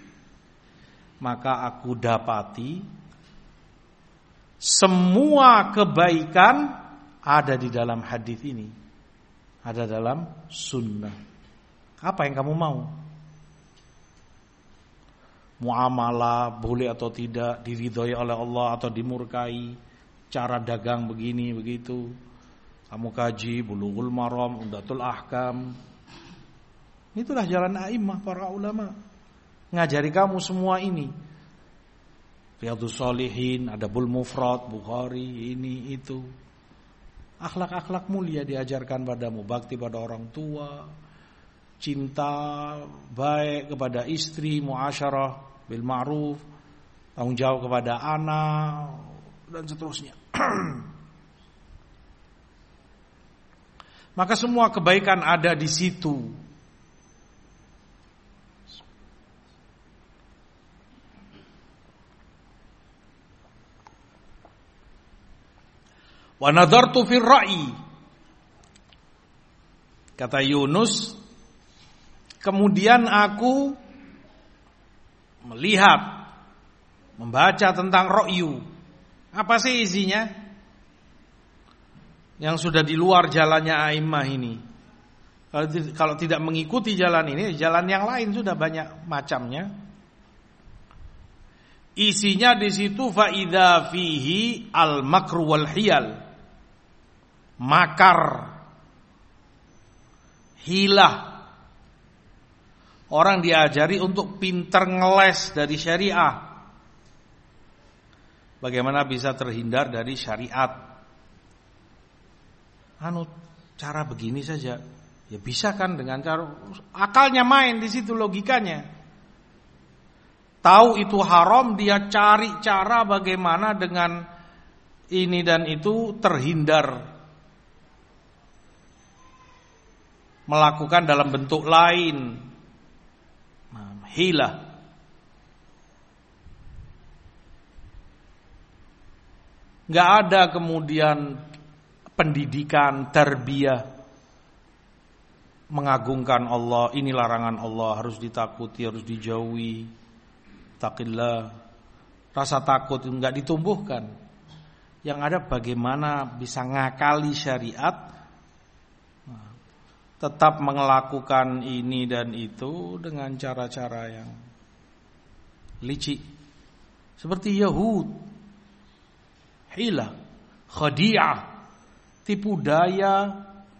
Maka aku dapati semua kebaikan ada di dalam hadis ini, ada dalam sunnah. Apa yang kamu mau? Muamalah boleh atau tidak, diridhoi oleh Allah atau dimurkai, cara dagang begini begitu. Kamu kaji Bulughul Maram, Umdatul Ahkam. Itulah jalan a'immah, para ulama. Ngajari kamu semua ini. Riyadhus Shalihin, Adabul Mufrad, Bukhari, ini itu. Akhlak-akhlak mulia diajarkan padamu, bakti pada orang tua, cinta baik kepada istri, muasyarah bil ma'ruf, tanggung jawab kepada anak, dan seterusnya. Maka semua kebaikan ada di situ. Wa nadartu fir ra'i. Kata Yunus, kemudian aku melihat, membaca tentang ra'yu. Apa sih isinya? Yang sudah di luar jalannya a'immah ini. Kalau tidak mengikuti jalan ini, jalan yang lain sudah banyak macamnya. Isinya di situ fa idza fihi al makru wal hiyal. Makar, hilah. Orang diajari untuk pinter ngeles dari syariah. Bagaimana bisa terhindar dari syariat? Cara begini saja, ya bisa kan dengan cara akalnya main di situ, logikanya. Tahu itu haram, dia cari cara bagaimana dengan ini dan itu terhindar, melakukan dalam bentuk lain, hilah. Gak ada kemudian pendidikan, tarbiyah, mengagungkan Allah, ini larangan Allah, harus ditakuti, harus dijauhi. Taqillah, rasa takut enggak ditumbuhkan. Yang ada bagaimana bisa ngakali syariat, tetap melakukan ini dan itu dengan cara-cara yang licik. Seperti Yahud, hilah, khadi'ah, tipu daya,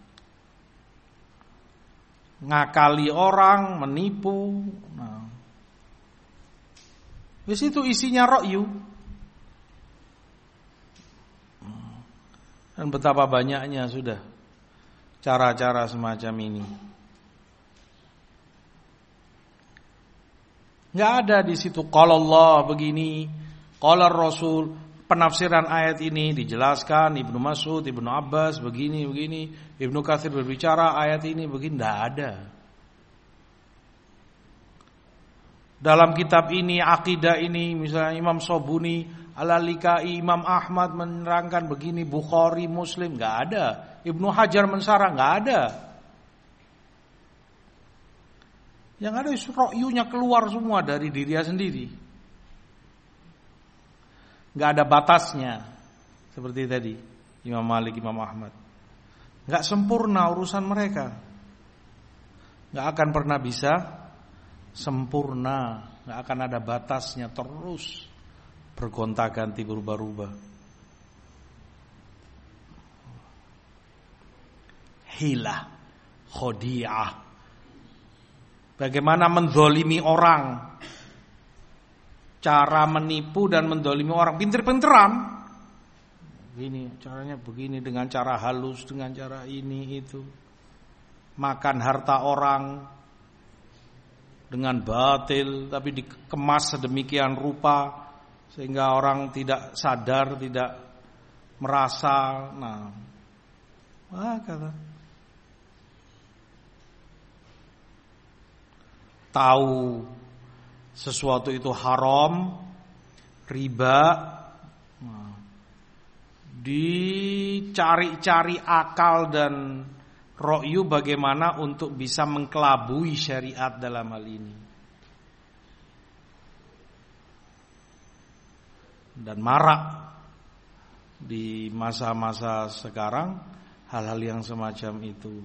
ngakali orang, menipu. Di situ isinya ra'yu. Dan betapa banyaknya sudah cara-cara semacam ini. Enggak ada di situ qala Allah begini, qala Rasul. Penafsiran ayat ini dijelaskan Ibnu Mas'ud, Ibnu Abbas begini, Ibnu Katsir berbicara ayat ini begini, tidak ada. dalam kitab ini, akidah ini, misalnya Imam Sobuni, Al-Lalikai, Imam Ahmad menerangkan begini, Bukhari, Muslim, nggak ada. Ibnu Hajar mensarah, nggak ada. Yang ada ra'yunya keluar semua dari dirinya sendiri. Nggak ada batasnya, seperti tadi Imam Malik, Imam Ahmad. Nggak sempurna urusan mereka, nggak akan pernah bisa sempurna, nggak akan ada batasnya, terus bergonta-ganti, berubah-ubah. Hilah, khodi'ah, bagaimana menzolimi orang, cara menipu dan menzolimi orang, pinter-pinteran. Begini caranya, begini dengan cara halus, dengan cara ini itu, makan harta orang dengan batil, tapi dikemas sedemikian rupa sehingga orang tidak sadar, tidak merasa. Nah, kata tahu sesuatu itu haram, riba, dicari-cari akal dan ra'yu bagaimana untuk bisa mengkelabui syariat dalam hal ini. Dan marak di masa-masa sekarang hal-hal yang semacam itu.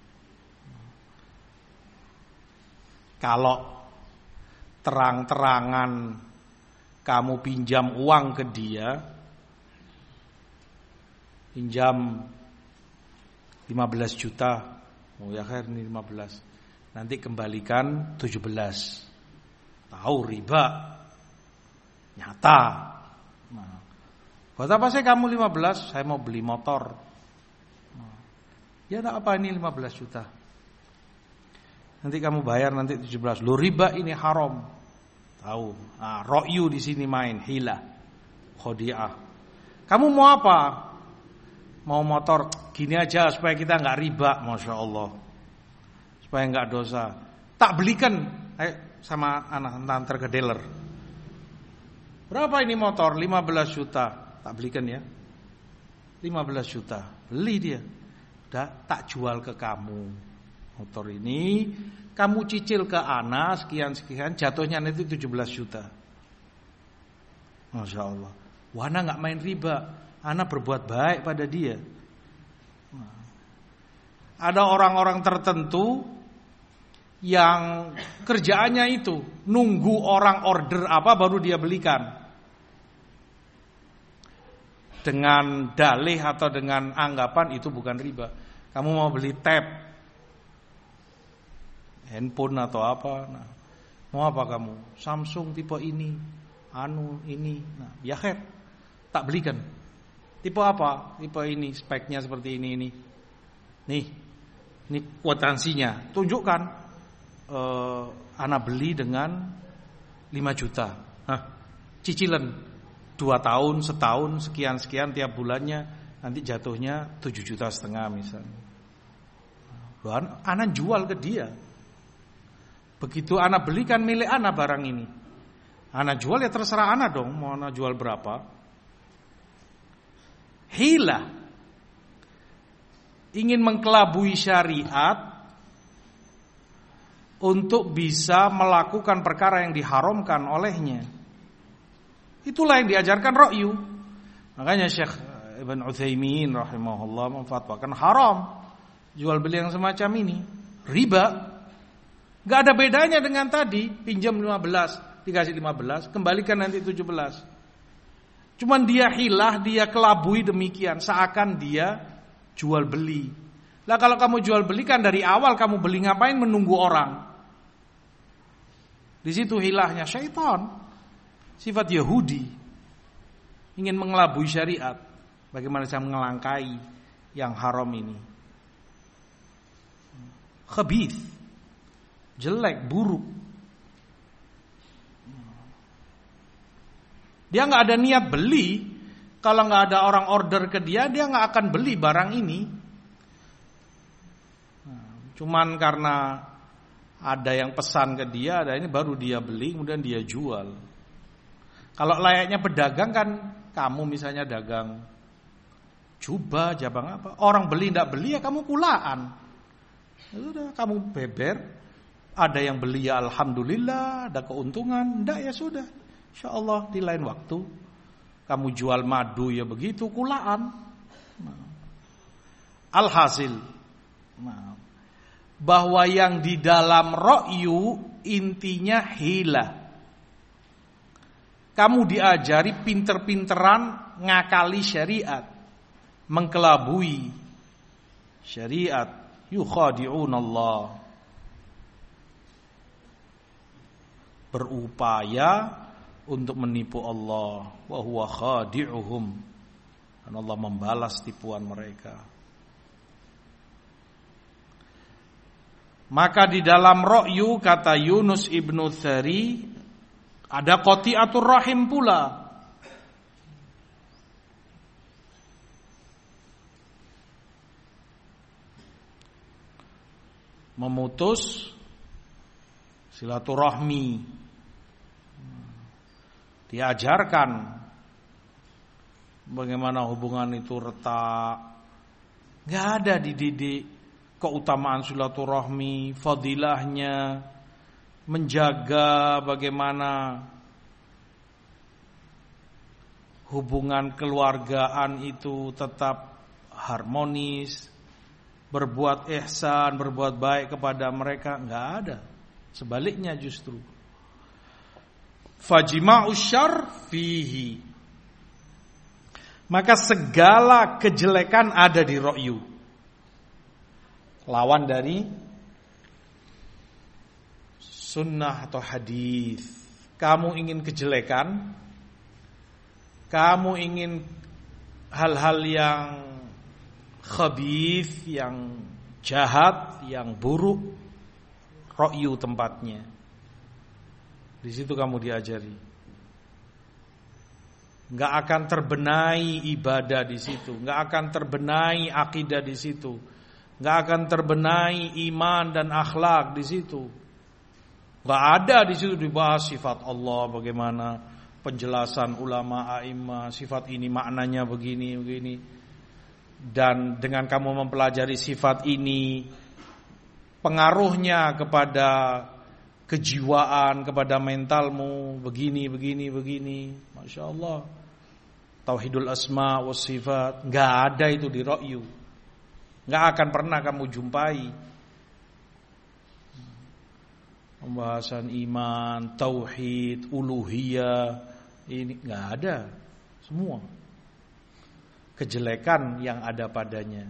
Kalau terang-terangan kamu pinjam uang ke dia, pinjam 15 juta, ya khair ini 15, nanti kembalikan 17, tahu riba, nyata. Nah, buat apa sih kamu 15? Saya mau beli motor. Ya tak apa, ini 15 juta, nanti kamu bayar nanti 17. Lo riba ini haram, tahu. Nah, ra'yu di sini main, hilah, khodi'ah. Kamu mau apa? Mau motor, gini aja supaya kita nggak riba, masya Allah, supaya nggak dosa. Tak belikan, sama anak nantar ke dealer. Berapa ini motor? 15 juta. Tak belikan ya, 15 juta. Beli dia. Udah, tak jual ke kamu motor ini. Kamu cicil ke ana sekian-sekian, jatuhnya nanti 17 juta. Masya Allah. Wah, ana nggak main riba, ana berbuat baik pada dia. Ada orang-orang tertentu yang kerjaannya itu nunggu orang order apa baru dia belikan, dengan dalih atau dengan anggapan itu bukan riba. Kamu mau beli tab, handphone atau apa, nah, mau apa kamu? Samsung tipe ini, ini, nah, ya khair, tak belikan. Tipe apa? Tipe ini, speknya seperti ini. Nih, ini kuitansinya, tunjukkan. Ana beli dengan 5 juta. Nah, cicilan 2 tahun, setahun, sekian tiap bulannya, nanti jatuhnya 7,5 juta misalnya. Loh, ana jual ke dia. Begitu ana belikan milik ana barang ini, ana jual ya terserah ana dong, mau ana jual berapa. Hilah, ingin mengkelabui syariat untuk bisa melakukan perkara yang diharamkan olehnya. Itulah yang diajarkan ra'yu. Makanya Syekh Ibn Utsaimin rahimahullah memfatwakan haram jual beli yang semacam ini, riba. Gak ada bedanya dengan tadi, pinjam 15, dikasih 15, kembalikan nanti 17. Cuman dia hilah, dia kelabui demikian, seakan dia jual beli. Lah kalau kamu jual beli kan dari awal kamu beli, ngapain menunggu orang? Di situ hilahnya syaitan, sifat Yahudi, ingin mengelabui syariat. Bagaimana saya mengelangkai yang haram ini? Khabith, jelek, buruk. Dia nggak ada niat beli. Kalau nggak ada orang order ke dia nggak akan beli barang ini. Cuman karena Ada yang pesan ke dia, ada ini baru dia beli, kemudian dia jual. Kalau layaknya pedagang kan, kamu misalnya dagang jubah, jabang apa, orang beli tidak beli ya kamu kulaan. Ya sudah, kamu beber. Ada yang beli ya alhamdulillah, ada keuntungan. Tidak ya sudah, insyaallah di lain waktu. Kamu jual madu ya begitu, kulaan. Alhasil, bahwa yang di dalam ra'yu intinya hilah. Kamu diajari pinter-pinteran ngakali syariat, mengkelabui syariat, yukhadi'unallah. Berupaya untuk menipu Allah, wa huwa khadi'uhum. Dan Allah membalas tipuan mereka. Maka di dalam ra'yu, kata Yunus ibnu Thari, ada qati'atur rahim pula. Memutus silaturahmi. Diajarkan bagaimana hubungan itu retak. Gak ada dididik keutamaan silaturahmi, fadilahnya, menjaga bagaimana hubungan keluargaan itu tetap harmonis, berbuat ihsan, berbuat baik kepada mereka, enggak ada. Sebaliknya justru. Fajima'us syarr fihi. Maka segala kejelekan ada di ra'yu. Lawan dari sunnah atau hadis. Kamu ingin kejelekan, kamu ingin hal-hal yang khabith, yang jahat, yang buruk, ra'yu tempatnya. Di situ kamu diajari. Enggak akan terbenahi ibadah di situ, enggak akan terbenahi akidah di situ. Enggak akan terbenahi iman dan akhlak di situ. Enggak ada di situ dibahas sifat Allah bagaimana, penjelasan ulama a'imah, sifat ini maknanya begini. Dan dengan kamu mempelajari sifat ini, pengaruhnya kepada kejiwaan, kepada mentalmu begini. Masya Allah. Tauhidul asma wa sifat, enggak ada itu di ra'yu. Enggak akan pernah kamu jumpai. Pembahasan iman, tauhid, uluhiyah, ini enggak ada. Semua kejelekan yang ada padanya.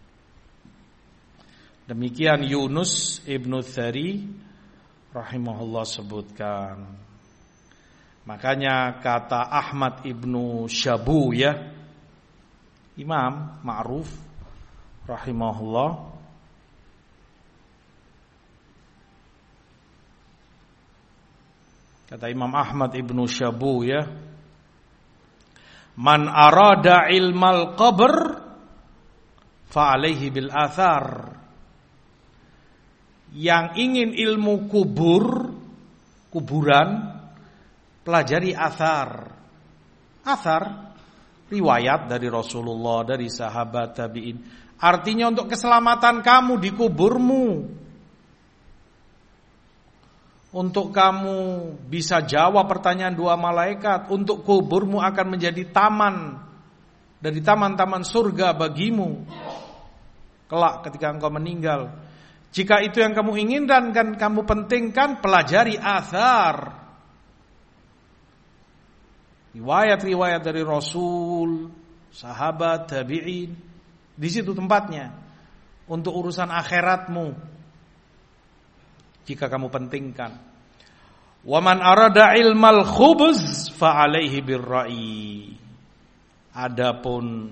Demikian Yunus ibnu Thari rahimahullah sebutkan. Makanya kata Ahmad ibnu Syabu, ya, imam ma'ruf rahimahullah, kata Imam Ahmad ibnu Syabu, ya, man arada ilmal qabr fa alaihi bil athar. Yang ingin ilmu kuburan, pelajari athar. Athar, riwayat dari Rasulullah, dari sahabat tabi'in. Artinya untuk keselamatan kamu di kuburmu, untuk kamu bisa jawab pertanyaan dua malaikat, untuk kuburmu akan menjadi taman dari taman-taman surga bagimu kelak ketika engkau meninggal. Jika itu yang kamu inginkan dan kamu pentingkan, pelajari athar, riwayat-riwayat dari Rasul, sahabat, tabi'in. Di situ tempatnya untuk urusan akhiratmu, jika kamu pentingkan. Wa man arada ilmal khubuz fa alaihi birra'i. Adapun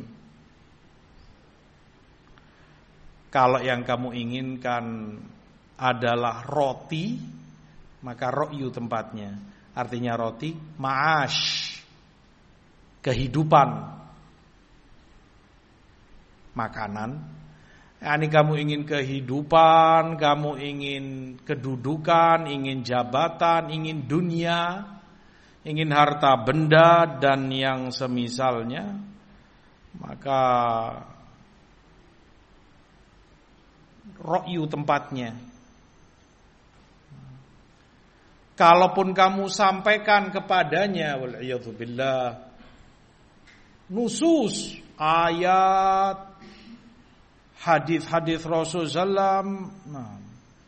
kalau yang kamu inginkan adalah roti, maka ra'yu tempatnya. Artinya roti, ma'ash, kehidupan, makanan. Yani kamu ingin kehidupan, kamu ingin kedudukan, ingin jabatan, ingin dunia, ingin harta benda dan yang semisalnya, maka ra'yu tempatnya. Kalaupun kamu sampaikan kepadanya, wal'iyadzubillah, nusus, ayat, hadis-hadis Rasulullah SAW,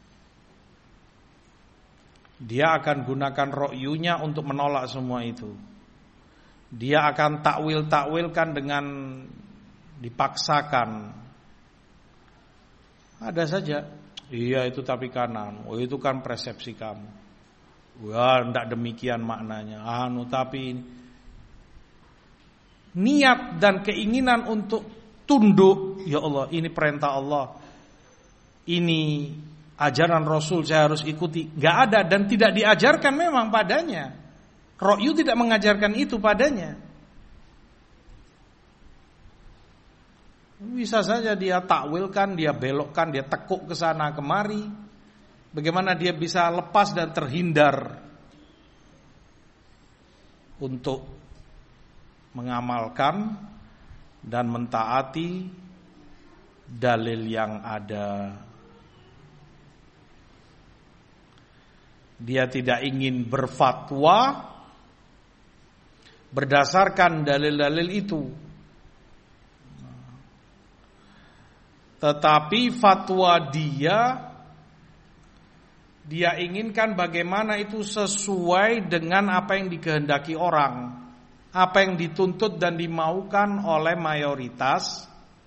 dia akan gunakan ra'yunya untuk menolak semua itu. Dia akan takwil-takwilkan dengan dipaksakan. Ada saja, iya itu tapi kanan, oh itu kan persepsi kamu. Wah, tidak demikian maknanya. Tapi niat dan keinginan untuk tunduk, ya Allah, ini perintah Allah, ini ajaran Rasul, saya harus ikuti. Gak ada dan tidak diajarkan memang padanya. Ra'yu tidak mengajarkan itu padanya. Bisa saja dia takwilkan, dia belokkan, dia tekuk ke sana kemari. Bagaimana dia bisa lepas dan terhindar untuk mengamalkan dan mentaati dalil yang ada. Dia tidak ingin berfatwa berdasarkan dalil-dalil itu, tetapi fatwa dia inginkan bagaimana itu sesuai dengan apa yang dikehendaki orang, apa yang dituntut dan dimaukan oleh mayoritas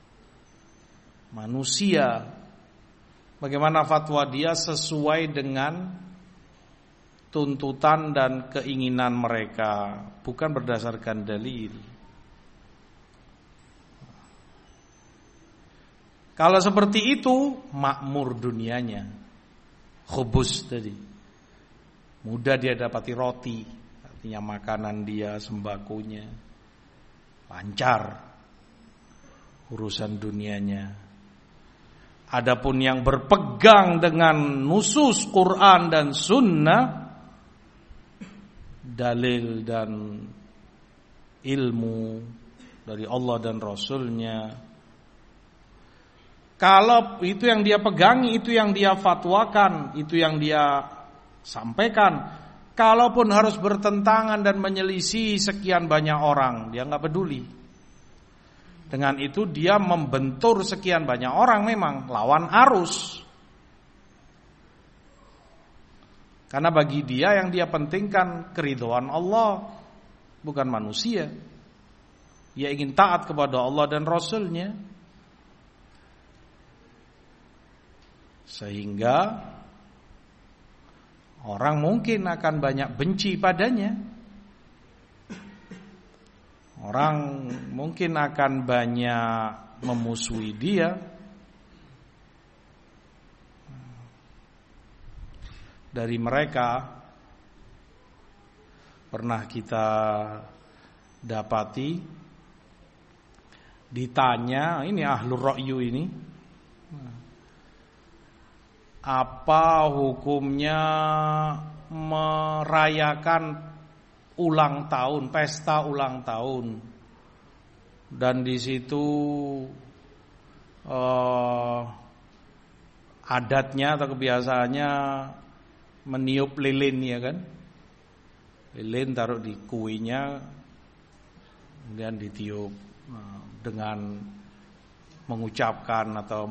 manusia. Bagaimana fatwa dia sesuai dengan tuntutan dan keinginan mereka, bukan berdasarkan dalil. Kalau seperti itu, makmur dunianya. Khubus tadi, mudah dia dapati roti, artinya makanan dia, sembakonya, lancar urusan dunianya. Adapun yang berpegang dengan nusus Quran dan Sunnah, dalil dan ilmu dari Allah dan Rasulnya, kalau itu yang dia pegangi, itu yang dia fatwakan, itu yang dia sampaikan, kalaupun harus bertentangan dan menyelisih sekian banyak orang, dia nggak peduli. Dengan itu dia membentur sekian banyak orang, memang lawan arus. Karena bagi dia yang dia pentingkan keridhaan Allah, bukan manusia. Dia ingin taat kepada Allah dan Rasulnya. Sehingga orang mungkin akan banyak benci padanya. Orang mungkin akan banyak memusuhi dia. Dari mereka pernah kita dapati, ditanya, ini ahlur ra'yu ini, apa hukumnya merayakan ulang tahun, pesta ulang tahun, dan di situ adatnya atau kebiasaannya meniup lilin, ya kan? Lilin taruh di kuinya, kemudian ditiup dengan mengucapkan atau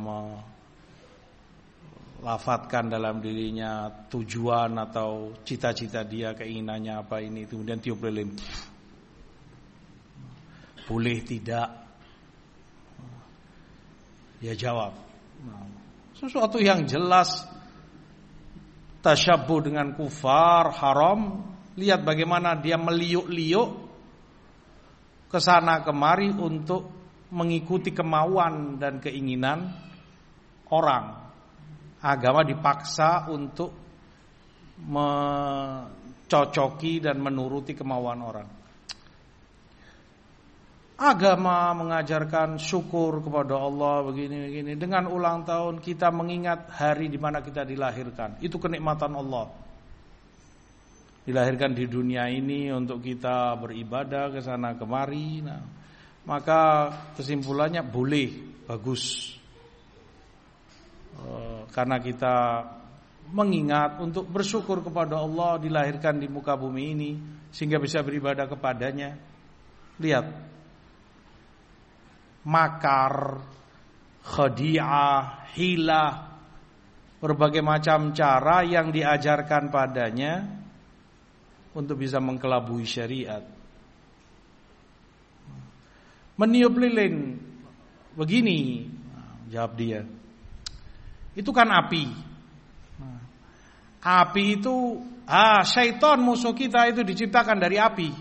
lafatkan dalam dirinya tujuan atau cita-cita dia, keinginannya apa ini, kemudian tiup lilin. Boleh tidak? Dia jawab, sesuatu yang jelas tasyabbuh dengan kufar, haram. Lihat bagaimana dia meliuk-liuk kesana kemari untuk mengikuti kemauan dan keinginan orang. Agama dipaksa untuk mencocoki dan menuruti kemauan orang. Agama mengajarkan syukur kepada Allah begini-begini. Dengan ulang tahun kita mengingat hari di mana kita dilahirkan. Itu kenikmatan Allah. Dilahirkan di dunia ini untuk kita beribadah ke sana kemari. Nah, maka kesimpulannya boleh, bagus. Karena kita mengingat untuk bersyukur kepada Allah dilahirkan di muka bumi ini sehingga bisa beribadah kepadanya. Lihat, makar, khadi'ah, hilah, berbagai macam cara yang diajarkan padanya untuk bisa mengkelabui syariat. Meniup lilin begini, jawab dia, itu kan api. Api itu, syaitan musuh kita itu diciptakan dari api.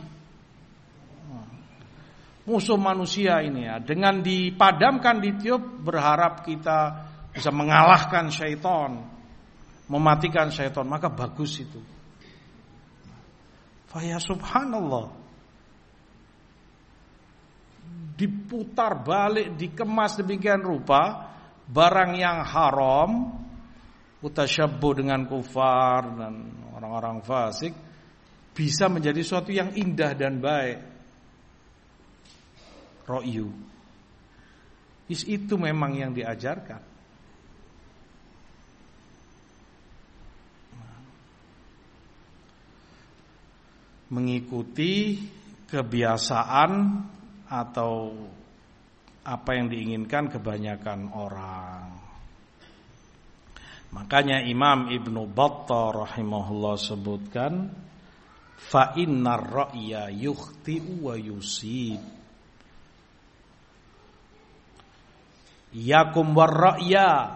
Musuh manusia ini ya, dengan dipadamkan, ditiup, berharap kita bisa mengalahkan syaitan, mematikan syaitan, maka bagus itu. Faya subhanallah, diputar balik, dikemas demikian rupa, barang yang haram, mutasyabbuh dengan kufar dan orang-orang fasik, bisa menjadi sesuatu yang indah dan baik. Ro'yu, itu memang yang diajarkan. Mengikuti kebiasaan atau apa yang diinginkan kebanyakan orang. Makanya Imam Ibnu Battah rahimahullah sebutkan, fa innar ra'ya yukhti'u wa yusib. Yakum war ra'ya,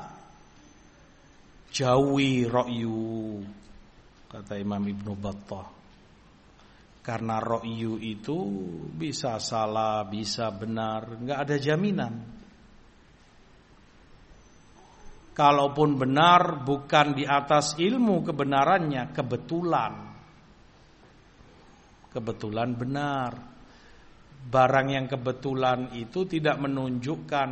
jauhi ra'yu, kata Imam Ibnu Battah. Karena ra'yu itu bisa salah, bisa benar, enggak ada jaminan. Kalaupun benar bukan di atas ilmu kebenarannya, kebetulan. Kebetulan benar. Barang yang kebetulan itu tidak menunjukkan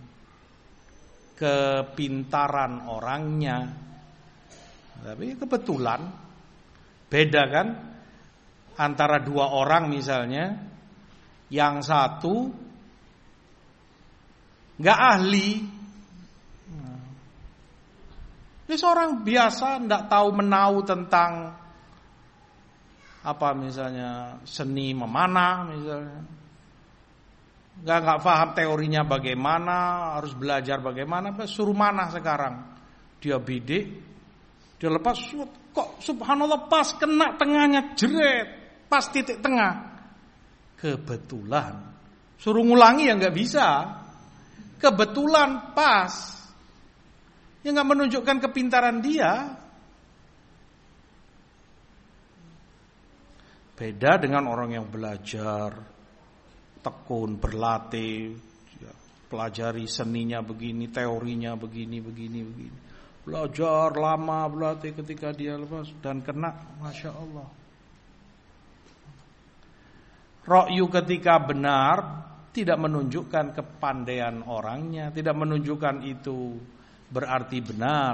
kepintaran orangnya, tapi kebetulan. Beda kan antara dua orang misalnya, yang satu nggak ahli, ini seorang biasa, nggak tahu menau tentang apa misalnya seni memanah misalnya. Nggak paham teorinya bagaimana, harus belajar bagaimana, suruh manah sekarang. Dia bidik, dia lepas, kok subhanallah pas kena tengahnya, jeret, pas titik tengah. Kebetulan. Suruh ngulangi ya nggak bisa. Kebetulan pas. Ya nggak menunjukkan kepintaran dia. Beda dengan orang yang belajar, tekun, berlatih, ya, pelajari seninya begini, teorinya begini. Belajar lama, berlatih, ketika dia lepas dan kena, Masya Allah. Ra'yu ketika benar tidak menunjukkan kepandaian orangnya, tidak menunjukkan itu berarti benar.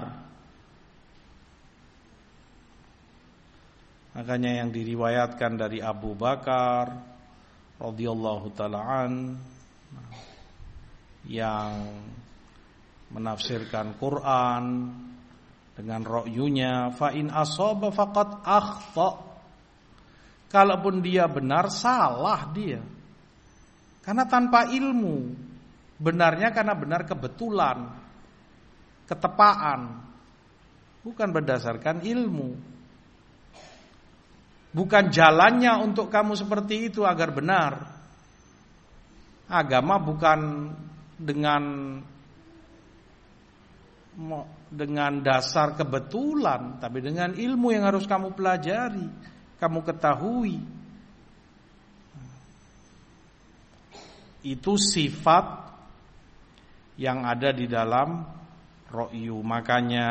Makanya yang diriwayatkan dari Abu Bakar radhiyallahu ta'ala an, yang menafsirkan Quran dengan ra'yunya, fa in asaba faqad akhta. Kalaupun dia benar, salah dia. Karena tanpa ilmu. Benarnya karena benar kebetulan, ketepaan, bukan berdasarkan ilmu. Bukan jalannya untuk kamu seperti itu agar benar. Agama bukan dengan dasar kebetulan, tapi dengan ilmu yang harus kamu pelajari, kamu ketahui. Itu sifat yang ada di dalam ra'yu. Makanya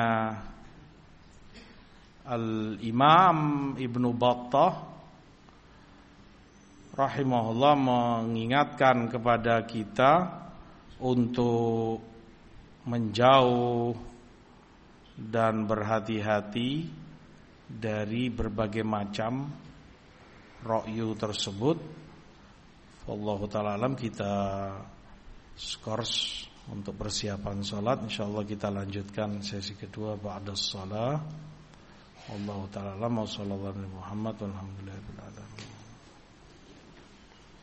Al-Imam Ibnu Battah rahimahullah mengingatkan kepada kita untuk menjauh dan berhati-hati dari berbagai macam ra'yu tersebut. Wallahu ta'ala alam. Kita skors untuk persiapan salat. Insyaallah kita lanjutkan sesi kedua ba'da shalah. Wallahu ta'ala alam. Wassallallahu alaihi Muhammad walhamdulillahirabbil alamin.